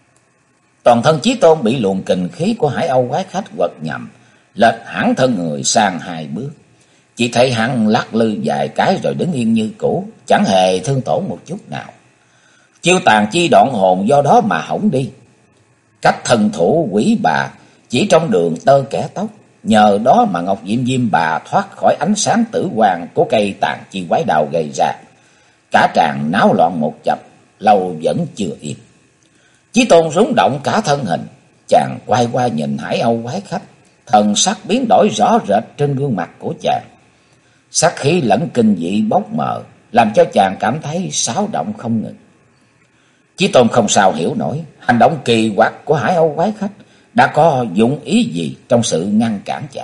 Toàn thân Chí Tôn bị luồng kình khí của Hải Âu quái khách quật nhầm, lệch hẳn thân người sang hai bước. Chỉ thấy hắn lắc lư vài cái rồi đứng yên như cũ, chẳng hề thương tổn một chút nào. Chiêu tàn chi đoạn hồn do đó mà hỏng đi. Cách thần thủ quỷ bà chỉ trong đường tơ kẻ tóc, nhờ đó mà Ngọc Diệm Diêm Bà thoát khỏi ánh sáng tử quang của cây tàn chi quái đào gây ra. Cả tràng náo loạn một chập, lâu vẫn chưa yên. Chí Tôn rúng động cả thân hình, chàng quay qua nhìn Hải Âu quái khách, thần sắc biến đổi rõ rệt trên gương mặt của chàng. Sát khí lẫn kinh dị bốc mờ, làm cho chàng cảm thấy xáo động không ngừng. Chí Tôn không sao hiểu nổi hành động kỳ quặc của Hải Âu quái khách đã có dụng ý gì trong sự ngăn cản chàng.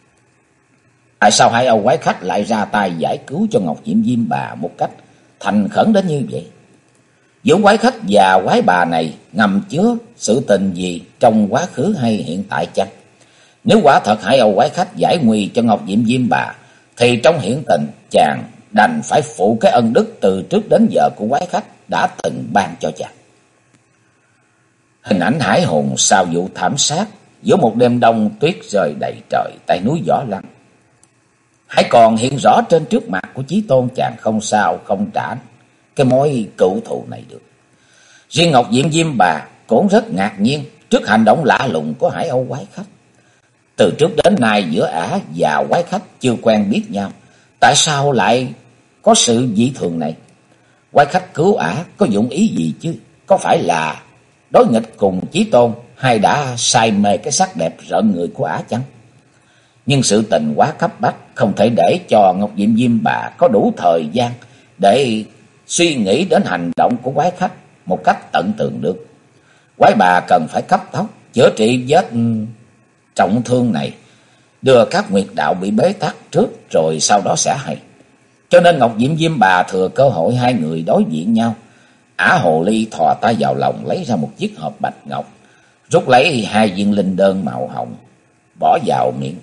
Tại sao Hải Âu quái khách lại ra tay giải cứu cho Ngọc Diệm Diêm Bà một cách thành khẩn đến như vậy? Giữa quái khách và quái bà này ngầm chứa sự tình gì trong quá khứ hay hiện tại chăng? Nếu quả thật Hải Âu quái khách giải nguy cho Ngọc Diệm Diêm Bà, thì trong hiện tình chàng đành phải phụ cái ân đức từ trước đến giờ của quái khách đã từng ban cho chàng. Hình ảnh hải hùng sau vụ thảm sát giữa một đêm đông tuyết rơi đầy trời tại núi Võ Lăng hãy còn hiện rõ trên trước mặt của Chí Tôn. Chàng không sao không trả cái mối cựu thù này được. Riêng Ngọc Diện Diêm Bà cũng rất ngạc nhiên trước hành động lạ lùng của Hải Âu quái khách. Từ trước đến nay giữa ả và quái khách chưa quen biết nhau, tại sao lại có sự dị thường này? Quái khách cứu ả có dụng ý gì chứ? Có phải là đối nghịch cùng Chí Tôn, hay đã say mê cái sắc đẹp rợn người của ả chăng? Nhưng sự tình quá cấp bách, không thể để cho Ngọc Diệm Diêm Bà có đủ thời gian để suy nghĩ đến hành động của quái khách một cách tận tường được. Quái bà cần phải cấp tốc chữa trị vết trọng thương này, đưa các nguyệt đạo bị bế tắc trước rồi sau đó sẽ hay. Cho nên Ngọc Diệm Diêm Bà thừa cơ hội hai người đối diện nhau. Ả hồ ly thò tay vào lòng lấy ra một chiếc hộp bạch ngọc, rút lấy hai viên linh đơn màu hồng, bỏ vào miệng.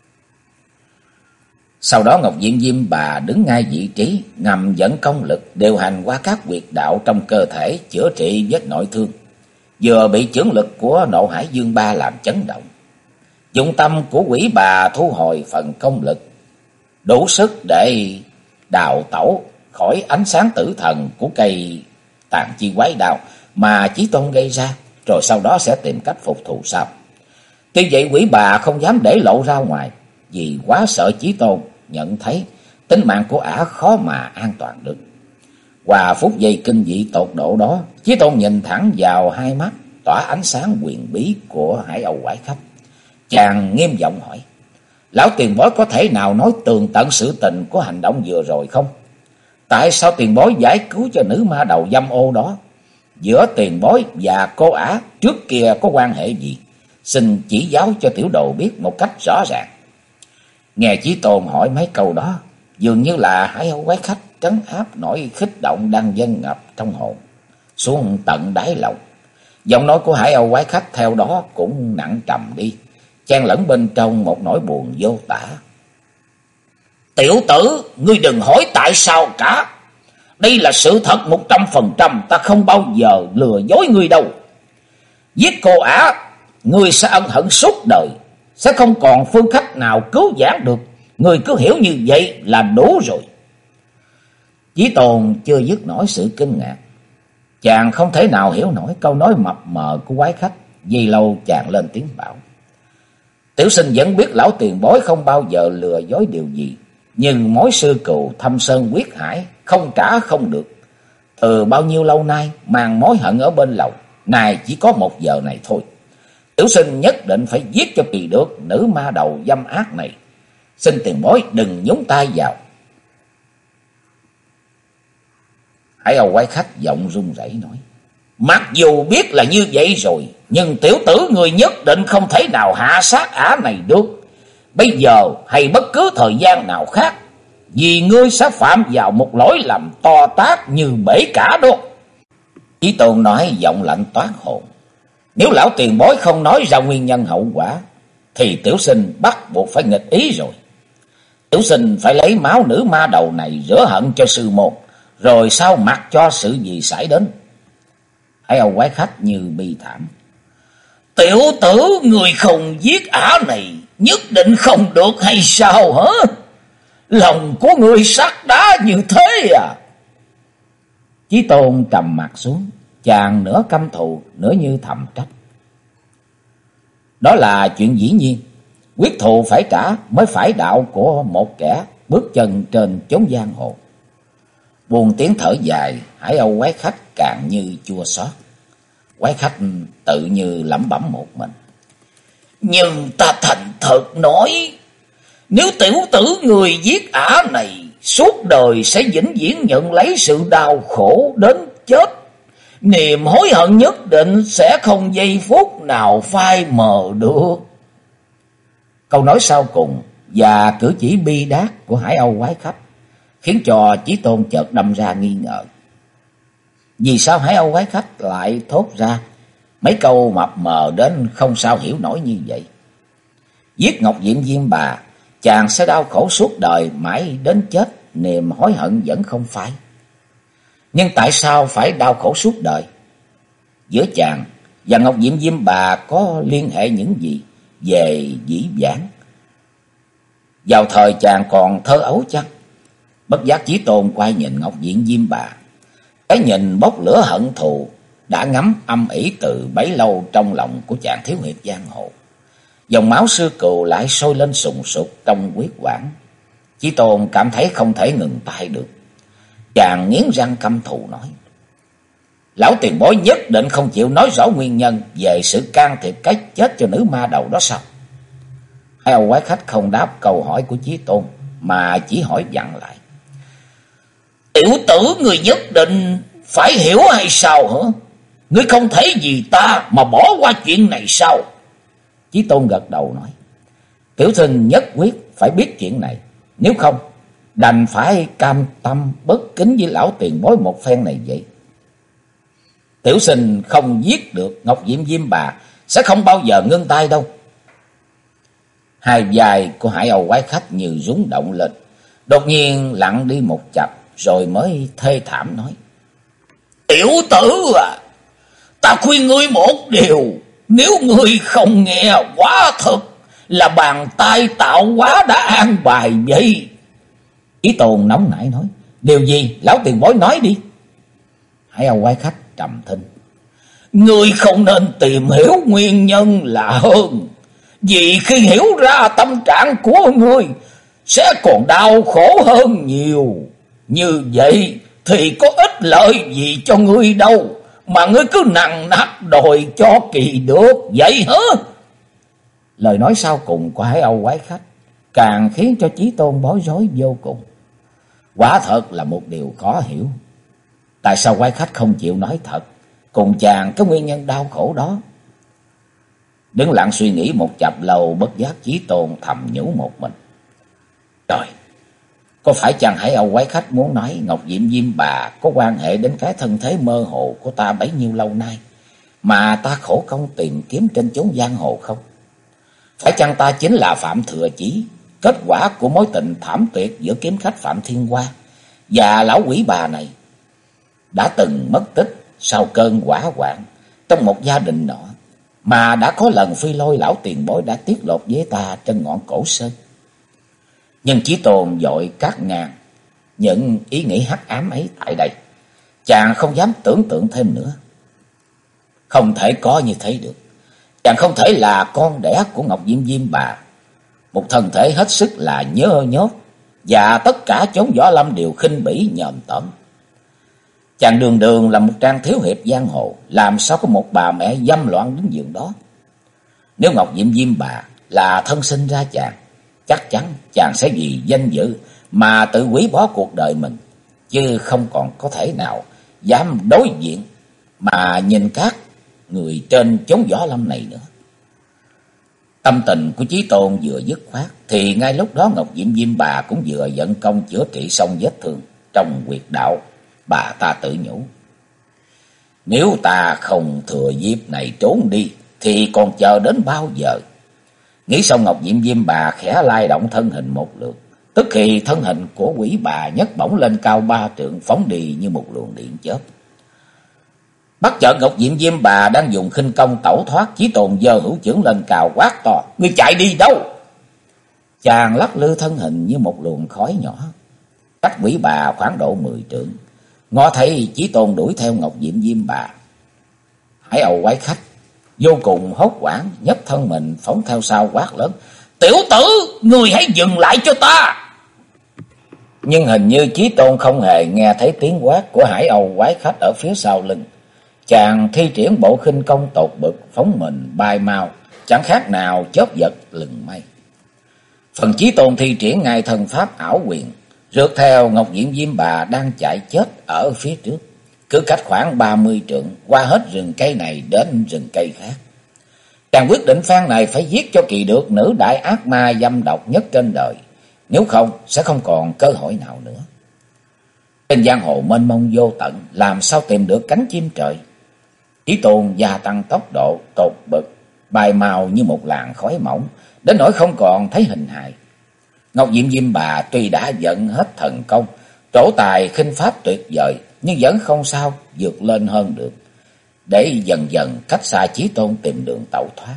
Sau đó Ngọc Diện Diêm Bà đứng ngay vị trí, ngầm dẫn công lực điều hành qua các huyệt đạo trong cơ thể chữa trị vết nội thương, vừa bị chưởng lực của Nộ Hải Dương Ba làm chấn động. Dụng tâm của quỷ bà thu hồi phần công lực, đủ sức để đào tẩu khỏi ánh sáng tử thần của cây Tàn Chi Quái Đao mà Chí Tôn gây ra, rồi sau đó sẽ tìm cách phục thù sau. Tuy vậy quỷ bà không dám để lộ ra ngoài, vì quá sợ Chí Tôn nhận thấy tính mạng của ả khó mà an toàn được. Qua phút giây kinh dị tột độ đó, Chí Tôn nhìn thẳng vào hai mắt tỏa ánh sáng huyền bí của Hải Âu quái khách. Chàng nghiêm giọng hỏi: lão tiền bối có thể nào nói tường tận sự tình của hành động vừa rồi không? Tại sao tiền bối giải cứu cho nữ ma đầu dâm ô đó? Giữa tiền bối và cô ả trước kia có quan hệ gì? Xin chỉ giáo cho tiểu đồ biết một cách rõ ràng. Nghe Chí Tôn hỏi mấy câu đó, dường như là Hải Âu quái khách trấn áp nỗi kích động đang dâng ngập trong hồn xuống tận đáy lòng. Giọng nói của Hải Âu quái khách theo đó cũng nặng trầm đi, chen lẫn bên trong một nỗi buồn vô tả. Tiểu tử, ngươi đừng hỏi tại sao cả. Đây là sự thật 100%, ta không bao giờ lừa dối ngươi đâu. Giết cô ả, ngươi sẽ ân hận suốt đời, sẽ không còn phương cách nào cứu vãn được. Ngươi cứ hiểu như vậy là đủ rồi. Chí Tôn chưa dứt nổi sự kinh ngạc. Chàng không thể nào hiểu nổi câu nói mập mờ của quái khách. Vì lâu chàng lên tiếng bảo: tiểu sinh vẫn biết lão tiền bối không bao giờ lừa dối điều gì, nhưng mối sư cừu thâm sơn quyết hải không trả không được. Từ bao nhiêu lâu nay mang mối hận ở bên lòng, nay chỉ có một giờ này thôi. Tiểu sinh nhất định phải giết cho kỳ được nữ ma đầu dâm ác này. Xin tiền bối đừng nhúng tay vào. Hải Âu quái khách giọng run rẩy nói: mặc dù biết là như vậy rồi, nhưng tiểu tử người nhất định không thể nào hạ sát ả này được. Bây giờ hay bất cứ thời gian nào khác, vì ngươi sẽ phạm vào một lỗi lầm to tát như bể cả đó. Chí Tôn nói giọng lạnh toát hồn: nếu lão tiền bối không nói ra nguyên nhân hậu quả, thì tiểu sinh bắt buộc phải nghịch ý rồi. Tiểu sinh phải lấy máu nữ ma đầu này rửa hận cho sư môn, rồi sau mặc cho sự gì xảy đến. Hải Âu quái khách như bi thảm: tiểu tử người không giết ả này nhất định không được hay sao hả? Lòng của người sắt đá như thế à? Chí Tôn trầm mặt xuống, chàng nửa căm thù nửa như thầm trách. Đó là chuyện dĩ nhiên, quyết thù phải trả mới phải đạo của một kẻ bước chân trên chốn giang hồ. Buồn tiếng thở dài, Hải Âu quái khách càng như chua xót. Quái khách tự như lẩm bẩm một mình: nhưng ta thành thật nói, nếu tiểu tử người giết ả này, suốt đời sẽ vĩnh viễn nhận lấy sự đau khổ đến chết. Niềm hối hận nhất định sẽ không giây phút nào phai mờ được. Câu nói sau cùng và cử chỉ bi đát của Hải Âu quái khách khiến cho Chí Tôn chợt đâm ra nghi ngờ. Vì sao Hải Âu quái khách lại thốt ra mấy câu mập mờ đến không sao hiểu nổi như vậy? Giết Ngọc Diện Diêm Bà, chàng sẽ đau khổ suốt đời mãi đến chết, niềm hối hận vẫn không phai. Nhưng tại sao phải đau khổ suốt đời? Giữa chàng và Ngọc Diệm Diêm Bà có liên hệ những gì về dĩ vãng vào thời chàng còn thơ ấu chăng? Bất giác Chí Tôn quay nhìn Ngọc Diệm Diêm Bà, cái nhìn bốc lửa hận thù đã ngấm âm ỉ từ bấy lâu trong lòng của chàng thiếu hiệp giang hồ. Dòng máu sư cừu lại sôi lên sùng sục trong huyết quản. Chí Tôn cảm thấy không thể ngừng tay được. Chàng nghiến răng căm thù nói: lão tiền bối nhất định không chịu nói rõ nguyên nhân về sự can thiệp cái chết cho nữ ma đầu đó sao? Hai ông quái khách không đáp câu hỏi của Chí Tôn, mà chỉ hỏi dặn lại: tiểu tử người nhất định phải hiểu hay sao hả? Ngươi không thể vì ta mà bỏ qua chuyện này sao? Chí Tôn gật đầu nói: tiểu sinh nhất quyết phải biết chuyện này, nếu không đành phải cam tâm bất kính với lão tiền bối một phen này vậy. Tiểu sinh không giết được Ngọc Diệm Diêm Bà sẽ không bao giờ ngưng tay đâu. Hai vai của Hải Âu quái khách như rung động lên, đột nhiên lặng đi một chập, rồi mới thê thảm nói: tiểu tử à, ta khuyên ngươi một điều, nếu ngươi không nghe, quả thực là bàn tay tạo hóa đã an bài vậy. Chí Tôn nóng nảy nói: điều gì? Lão tiền bối nói đi. Hải Âu quái khách trầm thinh: ngươi không nên tìm hiểu nguyên nhân là hơn, vì khi hiểu ra tâm trạng của ngươi sẽ còn đau khổ hơn nhiều. Như vậy thì có ích lợi gì cho ngươi đâu, mà ngươi cứ nằng nặc đòi cho kỳ được vậy hả? Lời nói sau cùng của Hải Âu quái khách càng khiến cho Chí Tôn bối rối vô cùng. Quả thật là một điều khó hiểu. Tại sao quái khách không chịu nói thật cùng chàng cái nguyên nhân đau khổ đó? Đứng lặng suy nghĩ một chập lâu, bất giác Chí Tôn thầm nhủ một mình: trời, có phải chàng Hải Âu quái khách muốn nói Ngọc Diệm Diêm Bà có quan hệ đến cái thân thế mơ hồ của ta bấy nhiêu lâu nay mà ta khổ công tìm kiếm trên chốn giang hồ không? Phải chăng ta chính là Phạm Thừa Chí, kết quả của mối tình thảm tuyệt giữa kiếm khách Phạm Thiên Hoa và lão quỷ bà này, đã từng mất tích sau cơn hỏa hoạn trong một gia đình nọ, mà đã có lần Phi Lôi lão tiền bối đã tiết lộ với ta trên ngọn cổ sơn? Nhưng Chí Tôn vội cắt ngang những ý nghĩ hắc ám ấy tại đây. Chàng không dám tưởng tượng thêm nữa. Không thể có như thế được. Chàng không thể là con đẻ của Ngọc Diệm Diêm Bà, một thân thể hết sức là nhơ nhốt, và tất cả chốn võ lâm đều khinh bỉ nhờn tởm. Chàng đường đường là một trang thiếu hiệp giang hồ, làm sao có một bà mẹ dâm loạn đến giường đó? Nếu Ngọc Diệm Diêm Bà là thân sinh ra chàng, chắc chắn chàng sẽ vì danh dự mà tự hủy bỏ cuộc đời mình, chứ không còn có thể nào dám đối diện mà nhìn các người trên chốn võ lâm này nữa. Tâm tình của Chí Tôn vừa dứt khoát, thì ngay lúc đó Ngọc Diệm Diêm Bà cũng vừa vận công chữa trị xong vết thương trong huyệt đạo. Bà ta tự nhủ: nếu ta không thừa dịp này trốn đi thì còn chờ đến bao giờ? Nghĩ xong, Ngọc Diệm Diêm Bà khẽ lay động thân hình một lượt, tức thì thân hình của quỷ bà nhấc bổng lên cao 3 trượng, phóng đi như một luồng điện chớp. Bất chợt Ngọc Diệm Diêm Bà đang dùng khinh công tẩu thoát, Chí Tôn giơ hữu chưởng lên cào quát to: ngươi chạy đi đâu? Chàng lắc lư thân hình như một luồng khói nhỏ, cách quỷ bà khoảng độ 10 trượng. Ngó thấy Chí Tôn đuổi theo Ngọc Diệm Diêm Bà, Hải Âu quái khách vô cùng hốt hoảng, nhấc thân mình phóng theo sau quát lớn: tiểu tử, ngươi hãy dừng lại cho ta! Nhưng hình như Chí Tôn không hề nghe thấy tiếng quát của Hải Âu quái khách ở phía sau lưng. Chàng thi triển bộ khinh công tột bực, phóng mình bay mau, chẳng khác nào chớp giật lừng mây. Phần Chí Tôn thi triển ngay thân pháp ảo quyền, rượt theo Ngọc Diệm Diêm Bà đang chạy chết ở phía trước, cứ cách khoảng 30 trượng, qua hết rừng cây này đến rừng cây khác. Chàng quyết định phen này phải giết cho kỳ được nữ đại ác ma dâm độc nhất trên đời, nếu không sẽ không còn cơ hội nào nữa. Trên giang hồ mênh mông vô tận, làm sao tìm được cánh chim trời? Chí Tôn gia tăng tốc độ tột bực, bay mau như một làn khói mỏng, đến nỗi không còn thấy hình hài. Ngọc Diệm Diêm Bà tuy đã vận hết thần công, trổ tài khinh pháp tuyệt vời, nhưng vẫn không sao vượt lên hơn được. để dần dần cách xa Chí Tôn tìm đường tẩu thoát.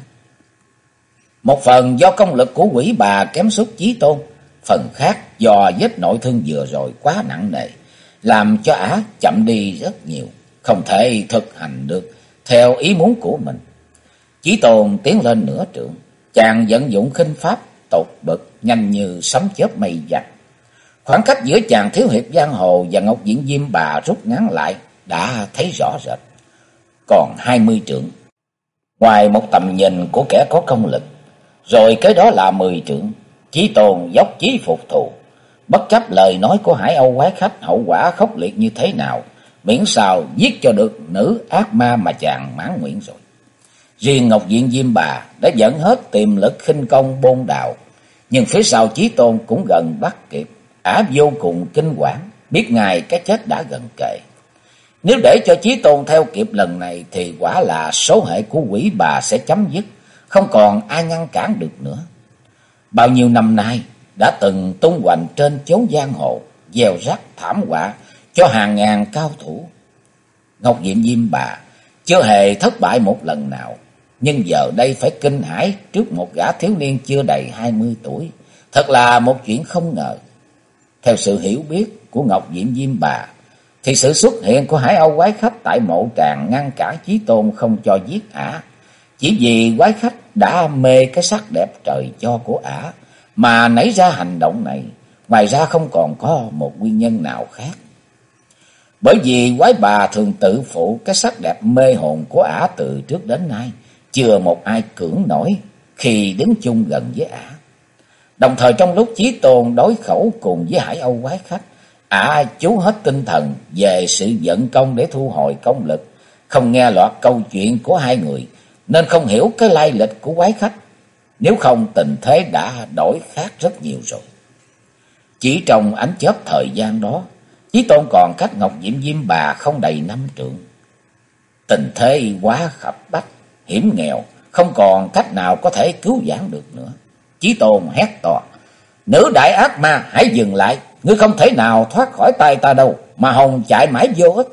Một phần do công lực của quỷ bà kém sút Chí Tôn, phần khác do vết nội thương vừa rồi quá nặng nề, làm cho ả chậm đi rất nhiều, không thể thực hành được theo ý muốn của mình. Chí Tôn tiến lên nửa trượng, chàng vận dụng khinh pháp tột bực, nhanh như sấm chớp mây vạch. Khoảng cách giữa chàng thiếu hiệp giang hồ và Ngọc Diện Diêm Bà rút ngắn lại đã thấy rõ rệt, còn 20 trượng. Ngoài một tầm nhìn của kẻ có công lực, rồi cái đó là 10 trượng. Chí Tôn dốc chí phục thù, bất chấp lời nói của Hải Âu quái khách hậu quả khốc liệt như thế nào, miễn sao giết cho được nữ ác ma mà chàng mãn nguyện rồi. Riêng Ngọc Diện Diêm Bà đã dẫn hết tiềm lực khinh công bôn đạo, nhưng phía sau Chí Tôn cũng gần bắt kịp. Ả vô cùng kinh quản, biết ngài cái chết đã gần kề. Nếu để cho Chí Tôn theo kịp lần này thì quả là số hệ của quỷ bà sẽ chấm dứt, không còn ai ngăn cản được nữa. Bao nhiêu năm nay đã từng tung hoành trên chốn giang hồ, gieo rắc thảm họa cho hàng ngàn cao thủ. Ngọc Diện Diêm Bà chưa hề thất bại một lần nào, nhưng giờ đây phải kinh hãi trước một gã thiếu niên chưa đầy 20 tuổi, thật là một chuyện không ngờ. Theo sự hiểu biết của Ngọc Diện Diêm Bà, thì sự xuất hiện của Hải Âu quái khách tại mộ tràng ngăn cản Chí Tôn không cho giết ả. Chỉ vì quái khách đã mê cái sắc đẹp trời cho của ả mà nảy ra hành động này, ngoài ra không còn có một nguyên nhân nào khác. Bởi vì quái bà thường tự phụ cái sắc đẹp mê hồn của ả từ trước đến nay, chưa một ai cưỡng nổi khi đứng chung gần với ả. Đồng thời trong lúc Chí Tôn đối khẩu cùng với Hải Âu quái khách, ả chú hết tinh thần về sự vận công để thu hồi công lực, không nghe lọt câu chuyện của hai người, nên không hiểu cái lai lịch của quái khách. Nếu không tình thế đã đổi khác rất nhiều rồi. Chỉ trong ánh chớp thời gian đó, Chí Tôn còn cách Ngọc Diện Diêm Bà không đầy 5 trượng. Tình thế quá khập bách, hiểm nghèo, không còn cách nào có thể cứu vãn được nữa. Chí Tôn hét to: "Nữ đại ác ma, hãy dừng lại! Ngươi không thể nào thoát khỏi tay ta đâu, mà hòng chạy mãi vô ích."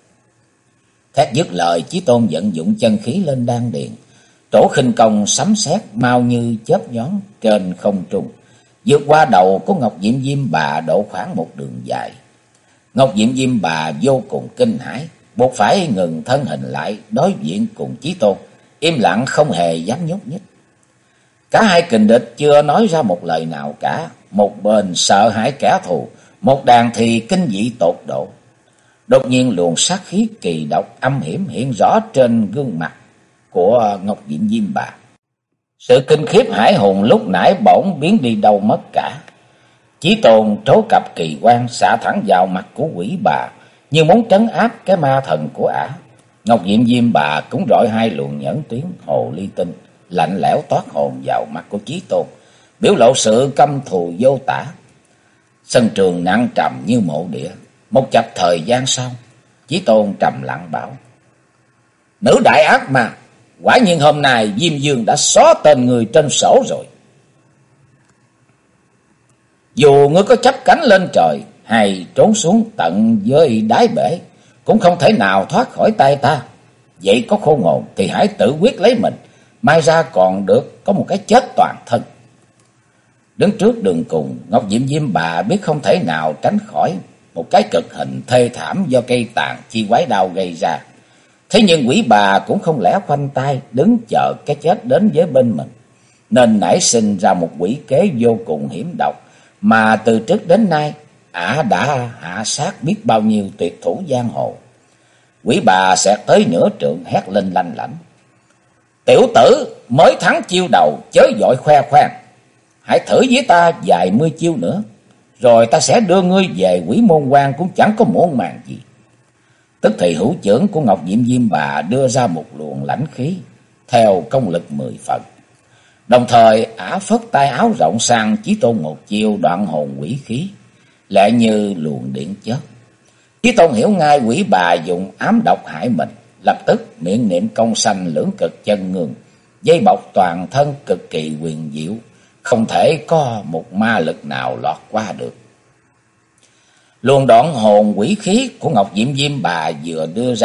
Thét dứt lời, Chí Tôn vận dụng chân khí lên đan điền, trổ khinh công sấm sét mau như chớp nhoáng trên không trung, vượt qua đầu của Ngọc Diện Diêm Bà độ khoảng một đường dài. Ngọc Diện Diêm Bà vô cùng kinh hãi, buộc phải ngừng thân hình lại đối diện cùng Chí Tôn, im lặng không hề dám nhúc nhích. Cả hai kình địch chưa nói ra một lời nào cả, một bên sợ hãi kẻ thù, một đàn thì kinh dị tột độ. Đột nhiên luồng sát khí kỳ độc âm hiểm hiện rõ trên gương mặt của Ngọc Diện Diêm Bà. Sự kinh khiếp hải hùng lúc nãy bỗng biến đi đâu mất cả. Chí Tôn trố cặp kỳ quan xạ thẳng vào mặt của quỷ bà, như muốn trấn áp cái ma thần của ả. Ngọc Diện Diêm Bà cũng rọi hai luồng nhẫn tuyến hồ ly tinh lạnh lẽo toát hồn vào mặt của Chí Tôn, biểu lộ sự căm thù vô tả. Sân trường nặng trầm như mộ địa. Một chập thời gian sau, Chí Tôn trầm lặng bảo: "Nữ đại ác ma, quả nhiên hôm nay Diêm Dương đã xóa tên người trên sổ rồi. Dù ngươi có chắp cánh lên trời hay trốn xuống tận dưới đáy bể, cũng không thể nào thoát khỏi tay ta. Vậy có khôn ngoan thì hãy tự quyết lấy mình, mai ra còn được có một cái chết toàn thân." Đứng trước đường cùng, Ngọc Diện Diêm Bà biết không thể nào tránh khỏi một cái cực hình thê thảm do cây tàn chi quái đao gây ra. Thế nhưng quỷ bà cũng không lẽ khoanh tay đứng chờ cái chết đến với bên mình, nên nảy sinh ra một quỷ kế vô cùng hiểm độc mà từ trước đến nay ả đã hạ sát biết bao nhiêu tuyệt thủ giang hồ. Quỷ bà xẹt tới nửa trượng hét lên lanh lảnh: "Tiểu tử mới thắng chiêu đầu, chớ vội khoe khoang. Hãy thử với ta vài mươi chiêu nữa, rồi ta sẽ đưa ngươi về Quỷ Môn Quan cũng chẳng có muộn màng gì." Tức thì hữu chưởng của Ngọc Diện Diêm Bà đưa ra một luồng lãnh khí theo công lực 10 phần. Đồng thời ả phất tay áo rộng sang Chí Tôn một chiêu đoạn hồn quỷ khí, lại như luồng điện chớp. Chí Tôn hiểu ngay quỷ bà dùng ám độc hại mình, lập tức miệng niệm công sanh lưỡng cực chân ngương, dây bọc toàn thân cực kỳ huyền diệu, không thể có một ma lực nào lọt qua được. Luồng đoạn hồn quỷ khí của Ngọc Diện Diêm Bà vừa đưa ra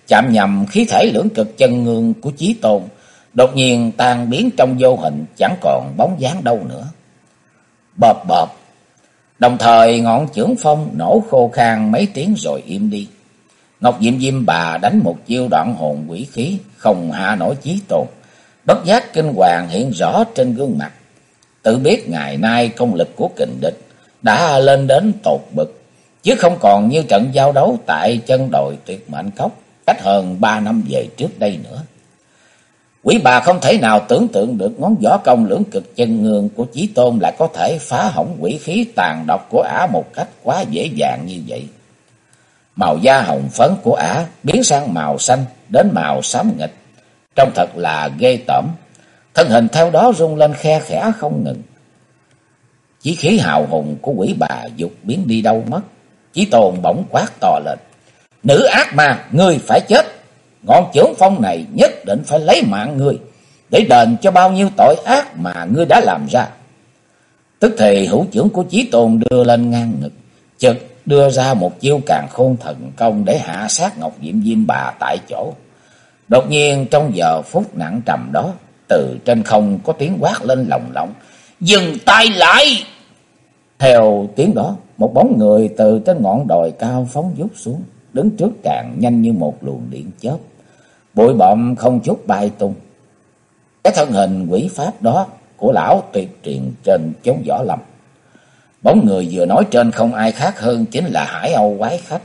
chạm nhầm khí thể lưỡng cực chân ngương của Chí Tôn, đột nhiên tan biến trong vô hình, chẳng còn bóng dáng đâu nữa. Bợp bợp, đồng thời ngọn chưởng phong nổ khô khan mấy tiếng rồi im đi. Ngọc Diệm Diêm Bà đánh một chiêu đoạn hồn quỷ khí, không hạ nổi Chí Tôn. Bất giác kinh hoàng hiện rõ trên gương mặt, tự biết ngày nay công lực của kình địch đã lên đến tột bực, chứ không còn như trận giao đấu tại chân đồi Tuyệt Mệnh Cốc cách hơn 3 năm về trước đây nữa. Quý bà không thể nào tưởng tượng được ngón võ công lưỡng cực chân ngương của Chí Tôn lại có thể phá hỏng quỷ khí tàn độc của ả một cách quá dễ dàng như vậy. Màu da hồng phấn của ả biến sang màu xanh đến màu xám nghịch, trông thật là ghê tởm. Thân hình theo đó rung lên khe khẽ không ngừng. Chí khí hào hùng của quỷ bà dục biến đi đâu mất. Chí Tôn bỗng quát to lên: "Nữ ác ma, ngươi phải chết! Ngọn chưởng phong này nhất định phải lấy mạng ngươi, để đền cho bao nhiêu tội ác mà ngươi đã làm ra." Tức thì hữu chưởng của Chí Tôn đưa lên ngang ngực, chợt đưa ra một chiêu Càn Khôn Thần Công để hạ sát Ngọc Diệm Diêm Bà tại chỗ. Đột nhiên trong giờ phút nặng trầm đó, từ trên không có tiếng quát lên lồng lộng: "Dừng tay lại!" Theo tiếng đó, một bóng người từ trên ngọn đồi cao phóng vút xuống, đứng trước Tràng nhanh như một luồng điện chớp, bụi bặm không chút bay tung. Cái thân hình quỷ pháp đó của lão tuyệt truyền trên chốn võ lâm. Bóng người vừa nói trên không ai khác hơn chính là Hải Âu Quái Khách.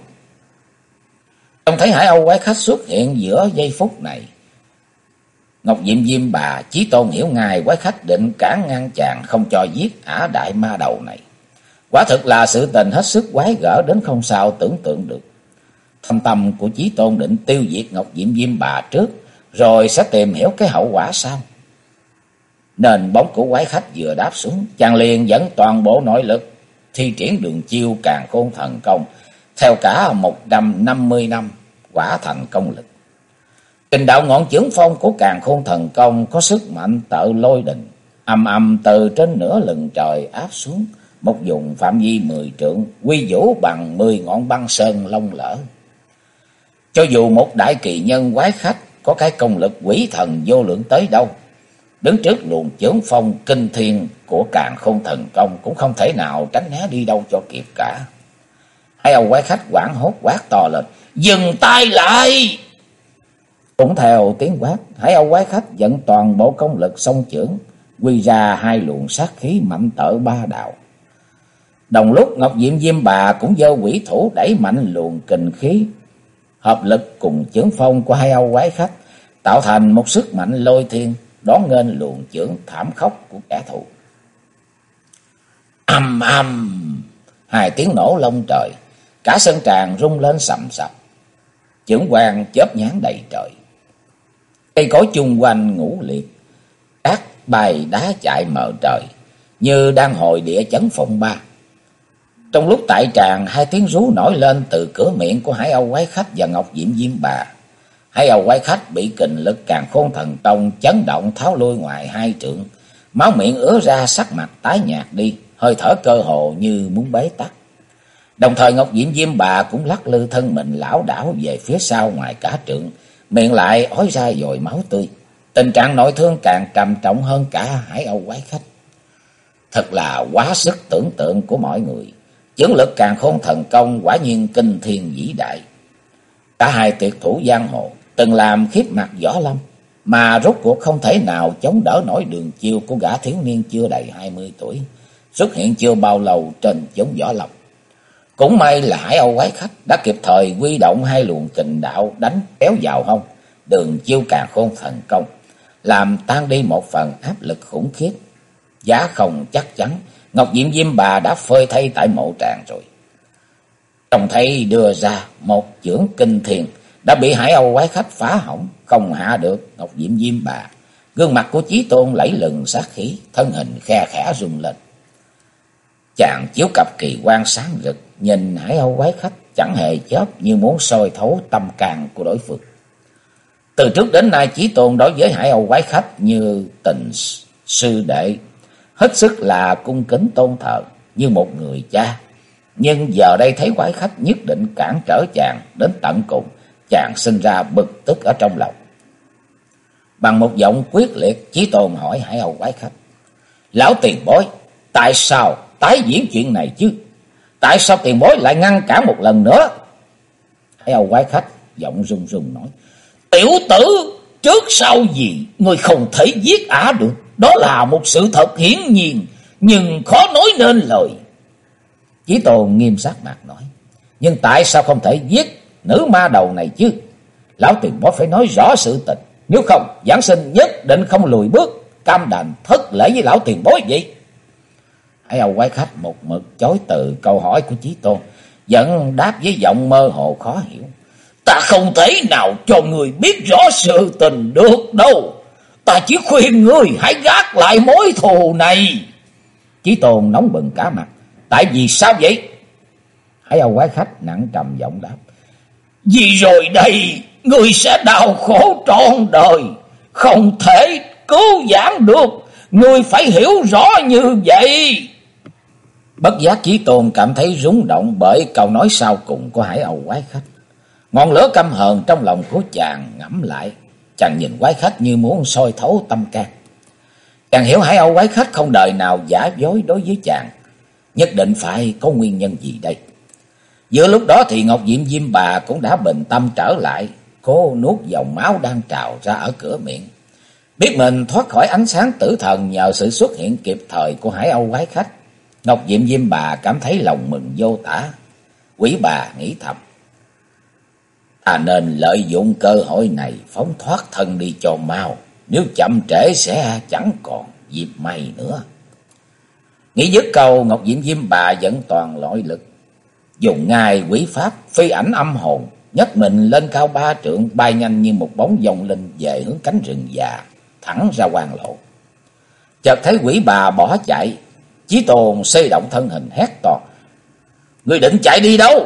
Trông thấy Hải Âu Quái Khách xuất hiện giữa giây phút này, Ngọc Diệm Diêm Bà, Chí Tôn hiểu ngay Quái Khách định cản ngăn chàng không cho giết ả đại ma đầu này. Quả thực là sự tình hết sức quái gở đến không sao tưởng tượng được. Thâm tâm của Chí Tôn định tiêu diệt Ngọc Diệm Diêm Bà trước, rồi sẽ tìm hiểu cái hậu quả sau. Nên bóng của Quái Khách vừa đáp xuống, chàng liền dẫn toàn bộ nội lực thi triển đường chiêu Càn Khôn Thần Công theo cả 150 năm, quả thành công lực. Kình đạo ngọn chưởng phong của Càn Khôn Thần Công có sức mạnh tợ lôi đình, ầm ầm từ trên nửa lừng trời áp xuống một vùng phạm vi 10 trượng, quy vũ bằng 10 ngọn băng sơn lông lở. Cho dù một đại kỳ nhân Quái Khách có cái công lực quỷ thần vô lượng tới đâu, đứng trước luồng chưởng phong kinh thiên của Càn Khôn Thần Công cũng không thể nào tránh né đi đâu cho kịp cả. Hai ông Quái Khách hoảng hốt quát to lên: "Dừng tay lại!" Cũng theo tiếng quát, Hải Âu Quái Khách dẫn toàn bộ công lực xông chưởng, quy ra hai luồng sát khí mạnh tợ ba đạo. Đồng lúc Ngọc Diệm Diêm Bà cũng giơ quỷ thủ đẩy mạnh luồng kình khí, hợp lực cùng chưởng phong của Hải Âu Quái Khách, tạo thành một sức mạnh lôi thiên đón nghênh luồng chưởng thảm khốc của kẻ thù. Ầm ầm, hai tiếng nổ long trời, cả sân tràng rung lên sầm sập, chưởng quang chớp nhoáng đầy trời. Cây cối chung quanh ngũ liệt, cát bay đá chạy mờ trời, như đang hồi địa chấn phong ba. Trong lúc tại tràng, hai tiếng rú nổi lên từ cửa miệng của Hải Âu Quái Khách và Ngọc Diệm Diêm Bà. Hải Âu Quái Khách bị kình lực Càn Khôn Thần Công chấn động tháo lui ngoài hai trượng, máu miệng ứa ra, sắc mặt tái nhạt đi, hơi thở cơ hồ như muốn bế tắc. Đồng thời Ngọc Diệm Diêm Bà cũng lắc lư thân mình lảo đảo về phía sau ngoài cả trượng, miệng lại ói ra dồi máu tươi. Tình trạng nội thương càng trầm trọng hơn cả Hải Âu Quái Khách. Thật là quá sức tưởng tượng của mọi người. Chưởng lực Càn Khôn Thần Công quả nhiên kinh thiên vĩ đại. Cả hai tuyệt thủ giang hồ từng làm khiếp mặt võ lâm, mà rốt cuộc không thể nào chống đỡ nổi đường chiêu của gã thiếu niên chưa đầy 20 tuổi, xuất hiện chưa bao lâu trên chốn võ lâm. Cũng may là Hải Âu Quái Khách đã kịp thời huy động hai luồng kình đạo đánh kéo vào hông đường chiêu Càn Khôn Thần Công, làm tan đi một phần áp lực khủng khiếp. Giá không chắc chắn Ngọc Diệm Diêm Bà đã phơi thây tại mộ tràng rồi. Trông thấy đưa ra một chưởng kinh thiên đã bị Hải Âu Quái Khách phá hỏng, không hạ được Ngọc Diệm Diêm Bà. Gương mặt của Chí Tôn lẫy lừng sát khí, thân hình khe khẽ rung lên. Chàng chiếu cặp kỳ quan sáng rực, nhìn Hải Âu Quái Khách chẳng hề chớp, như muốn soi thấu tâm can của đối phương. Từ trước đến nay Chí Tôn đối với Hải Âu Quái Khách như tình sư đệ, hết sức là cung kính tôn thờ như một người cha. Nhưng giờ đây thấy Quái Khách nhất định cản trở chàng đến tận cùng, Chàng sinh ra bực tức ở trong lòng. Bằng một giọng quyết liệt, Chí Tôn hỏi Hải Âu quái khách: Lão tiền bối, tại sao tái diễn chuyện này chứ? Tại sao tiền bối lại ngăn cản một lần nữa? Hải Âu quái khách giọng run run nói: Tiểu tử, trước sau gì người không thể giết ả được. Đó là một sự thật hiển nhiên, nhưng khó nói nên lời. Chí Tôn nghiêm sắc mặt nói: Nhưng tại sao không thể giết nữ ma đầu này chứ? Lão tiền bối phải nói rõ sự tình, nếu không giảng sinh nhất định không lùi bước, cam đành thất lễ với lão tiền bối vậy. Hải Âu quái khách một mực chối từ câu hỏi của Chí Tôn, vẫn đáp với giọng mơ hồ khó hiểu: Ta không thể nào cho người biết rõ sự tình được đâu. Ta chỉ khuyên người hãy gác lại mối thù này. Chí Tôn nóng bừng cả mặt: Tại vì sao vậy? Hải Âu quái khách nặng trầm giọng đáp: Vì rồi đây người sẽ đau khổ trọn đời, không thể cứu vãn được. Người phải hiểu rõ như vậy. Bất giác Chí Tôn cảm thấy rung động bởi câu nói sau cùng của Hải Âu quái khách. Ngọn lửa căm hờn trong lòng của chàng ngẫm lại. Chàng nhìn quái khách như muốn soi thấu tâm can. Chàng hiểu Hải Âu quái khách không đời nào giả dối đối với chàng, nhất định phải có nguyên nhân gì đây. Giữa lúc đó thì Ngọc Diệm Diêm Bà cũng đã bình tâm trở lại. Cô nuốt dòng máu đang trào ra ở cửa miệng. Biết mình thoát khỏi ánh sáng tử thần nhờ sự xuất hiện kịp thời của Hải Âu quái khách, Ngọc Diệm Diêm Bà cảm thấy lòng mừng vô tả. Quỷ bà nghĩ thầm: Ta nên lợi dụng cơ hội này phóng thoát thân đi cho mau, nếu chậm trễ sẽ chẳng còn dịp may nữa. Nghĩ dứt câu, Ngọc Diệm Diêm Bà dẫn toàn nội lực, dùng ngài quỷ pháp phi ảnh âm hồn, nhấc mình lên cao 3 trượng, bay nhanh như một bóng dòng linh về hướng cánh rừng già, thẳng ra quan lộ. Chợt thấy quỷ bà bỏ chạy, Chí Tôn xây động thân hình hét to: Ngươi định chạy đi đâu?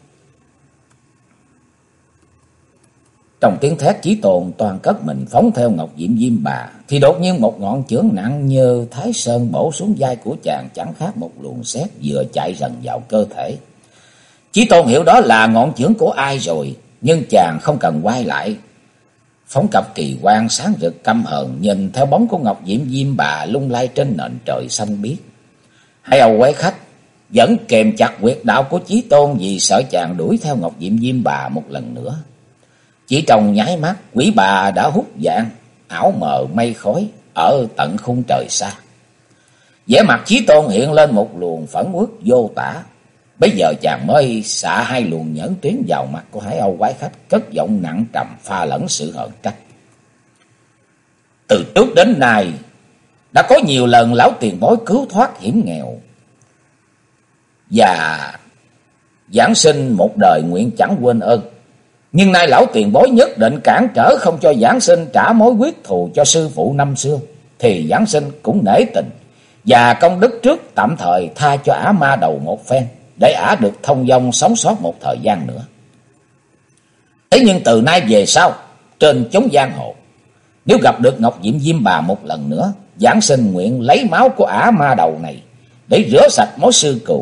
Trong tiếng thét, Chí Tôn toàn cất mình phóng theo Ngọc Diệm Diêm Bà, thì đột nhiên một ngọn chưởng nặng như Thái Sơn bổ xuống vai của chàng, chẳng khác một luồng sét vừa chạy rần vào cơ thể. Chí Tôn hiểu đó là ngọn chưởng của ai rồi, nhưng chàng không cần quay lại. Phóng cặp kỳ quang sáng rực căm hờn nhìn theo bóng của Ngọc Diệm Diêm Bà lung lay trên nền trời xanh biếc. Hải Âu quái khách vẫn kềm chặt huyệt đạo của Chí Tôn vì sợ chàng đuổi theo Ngọc Diệm Diêm Bà một lần nữa. Chỉ trong nháy mắt, quỷ bà đã hút dạng ảo mờ mây khói ở tận khung trời xa. Vẻ mặt Chí Tôn hiện lên một luồng phẫn uất vô tả. Bây giờ chàng mới xạ 2 luồng nhẫn tuyến vào mặt của Hải Âu quái khách, cất giọng nặng trầm pha lẫn sự hờn trách: Từ trước đến nay đã có nhiều lần lão tiền bối cứu thoát hiểm nghèo, và giảng sinh một đời nguyện chẳng quên ơn. Nhưng nay lão tiền bối nhất định cản trở không cho giảng sinh trả mối quyết thù cho sư phụ năm xưa, thì giảng sinh cũng nể tình và công đức trước tạm thời tha cho ả ma đầu một phen, để ả được thông dong sống sót một thời gian nữa. Thế nhưng từ nay về sau, trên chốn giang hồ, nếu gặp được Ngọc Diệm Diêm Bà một lần nữa, giảng sinh nguyện lấy máu của ả ma đầu này để rửa sạch mối sư cừu.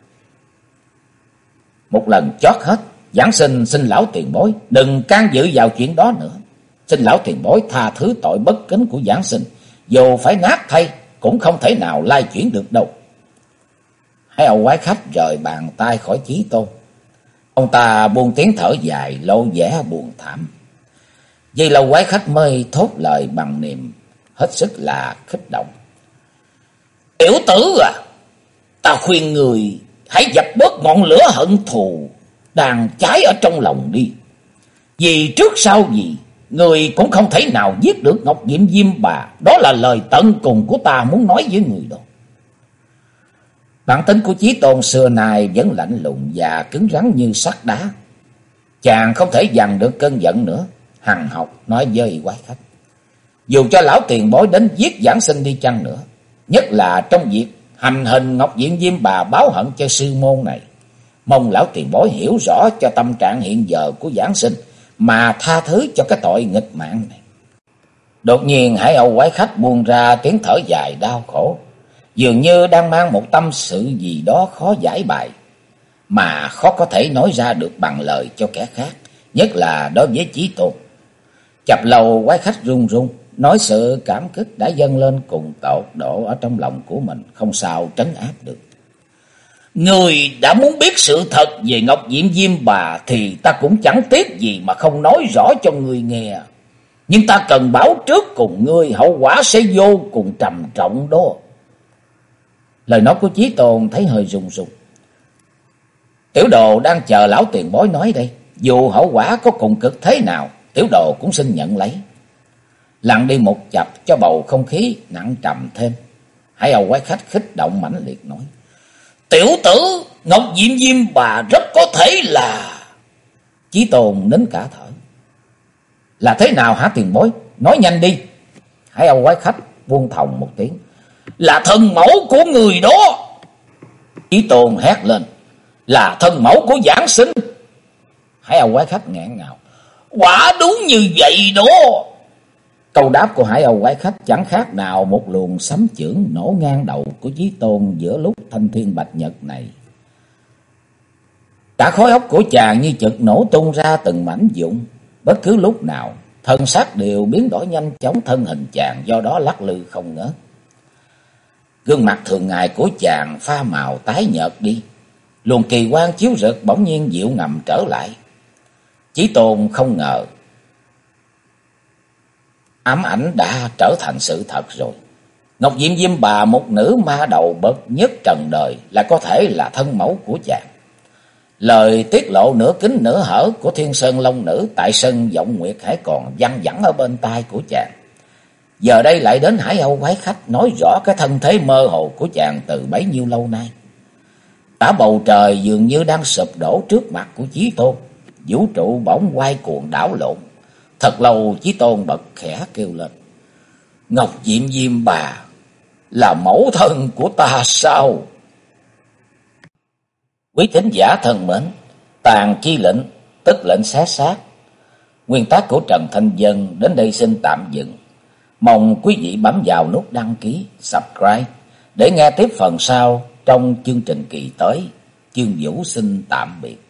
Một lần chót hết, giảng sinh xin lão tiền bối đừng can dự vào chuyện đó nữa. Xin lão tiền bối tha thứ tội bất kính của giảng sinh, dù phải nát thay cũng không thể nào lai chuyển được đâu. Hải Âu quái khách rời bàn tay khỏi Chí Tôn. Ông ta buông tiếng thở dài, lộ vẻ buồn thảm. Vì lâu quái khách mới thốt lời bằng niềm hết sức là kích động: Tiểu tử à, ta khuyên người hãy dập bớt ngọn lửa hận thù đang cháy ở trong lòng đi. Vì trước sau gì, người cũng không thể nào giết được Ngọc Diệm Diêm Bà. Đó là lời tận cùng của ta muốn nói với người đó. Bản tính của Chí Tôn xưa nay vẫn lạnh lùng và cứng rắn như sắt đá. Chàng không thể dằn được cơn giận nữa, hằn học nói với quái khách: Dù cho lão tiền bối đến giết giảng sinh đi chăng nữa, nhất là trong việc hành hình Ngọc Diệm Diêm Bà báo hận cho sư môn này, mong lão tiền bối hiểu rõ cho tâm trạng hiện giờ của giảng sinh mà tha thứ cho cái tội nghịch mạng này. Đột nhiên Hải Âu quái khách buông ra tiếng thở dài đau khổ, dường như đang mang một tâm sự gì đó khó giải bày, mà khó có thể nói ra được bằng lời cho kẻ khác, nhất là đối với Chí Tôn. Chập Lầu quái khách run run, nói sự cảm kích đã dâng lên cùng tột độ ở trong lòng của mình, không sao trấn áp được. Người đã muốn biết sự thật về Ngọc Diệm Diêm Bà thì ta cũng chẳng tiếc gì mà không nói rõ cho người nghe. Nhưng ta cần báo trước cùng ngươi, hậu quả sẽ vô cùng trầm trọng đó. Lời nói của Chí Tôn thấy hơi run run. Tiểu đồ đang chờ lão tiền bối nói đây. Dù hậu quả có cùng cực thế nào, tiểu đồ cũng xin nhận lấy. Lặng đi một chập cho bầu không khí nặng trầm thêm. Hải Âu quái khách khích động mãnh liệt nói: Tiểu tử, Ngọc Diệm Diêm Bà rất có thể là... Chí Tôn nín cả thở. Là thế nào hả tiền bối? Nói nhanh đi. Hải Âu quái khách buông thòng một tiếng. Là thân mẫu của người đó. Chí Tôn hét lên. Là thân mẫu của Giảng Sinh. Hải Âu quái khách nghẹn ngào. Quả đúng như vậy đó. Câu đáp của Hải Âu quái khách chẳng khác nào một luồng sấm chưởng nổ ngang đầu của Chí Tôn giữa lúc thanh thiên bạch nhật này. Cả khối óc của chàng như chực nổ tung ra từng mảnh vụn. Bất cứ lúc nào, thân xác đều biến đổi nhanh chóng, thân hình chàng do đó lắc lư không ngớt. Gương mặt thường ngày của chàng pha màu tái nhợt đi. Luồng kỳ quang chiếu rực bỗng nhiên dịu ngầm trở lại. Chí Tôn không ngờ ám ảnh đã trở thành sự thật rồi. Ngọc Diệm Diêm Bà, một nữ ma đầu bậc nhất trần đời, là có thể là thân mẫu của chàng. Lời tiết lộ nửa kín nửa hở của Thiên Sơn Long Nữ tại sân Vọng Nguyệt Hải còn văng vẳng ở bên tai của chàng. Giờ đây lại đến Hải Âu quái khách nói rõ cái thân thế mơ hồ của chàng từ bấy nhiêu lâu nay. Cả bầu trời dường như đang sụp đổ trước mặt của Chí Tôn. Vũ trụ bỗng quay cuồng đảo lộn. Thật lâu Chí Tôn bật khẽ kêu lên: Ngọc Diệm Diêm Bà là mẫu thân của ta sao? Quý thính giả thân mến, Tàn Chi Lệnh tức lệnh xé xác, nguyên tác của Trần Thanh Dân đến đây xin tạm dừng. Mong quý vị bấm vào nút đăng ký, subscribe để nghe tiếp phần sau trong chương trình kỳ tới. Chương Vũ xin tạm biệt.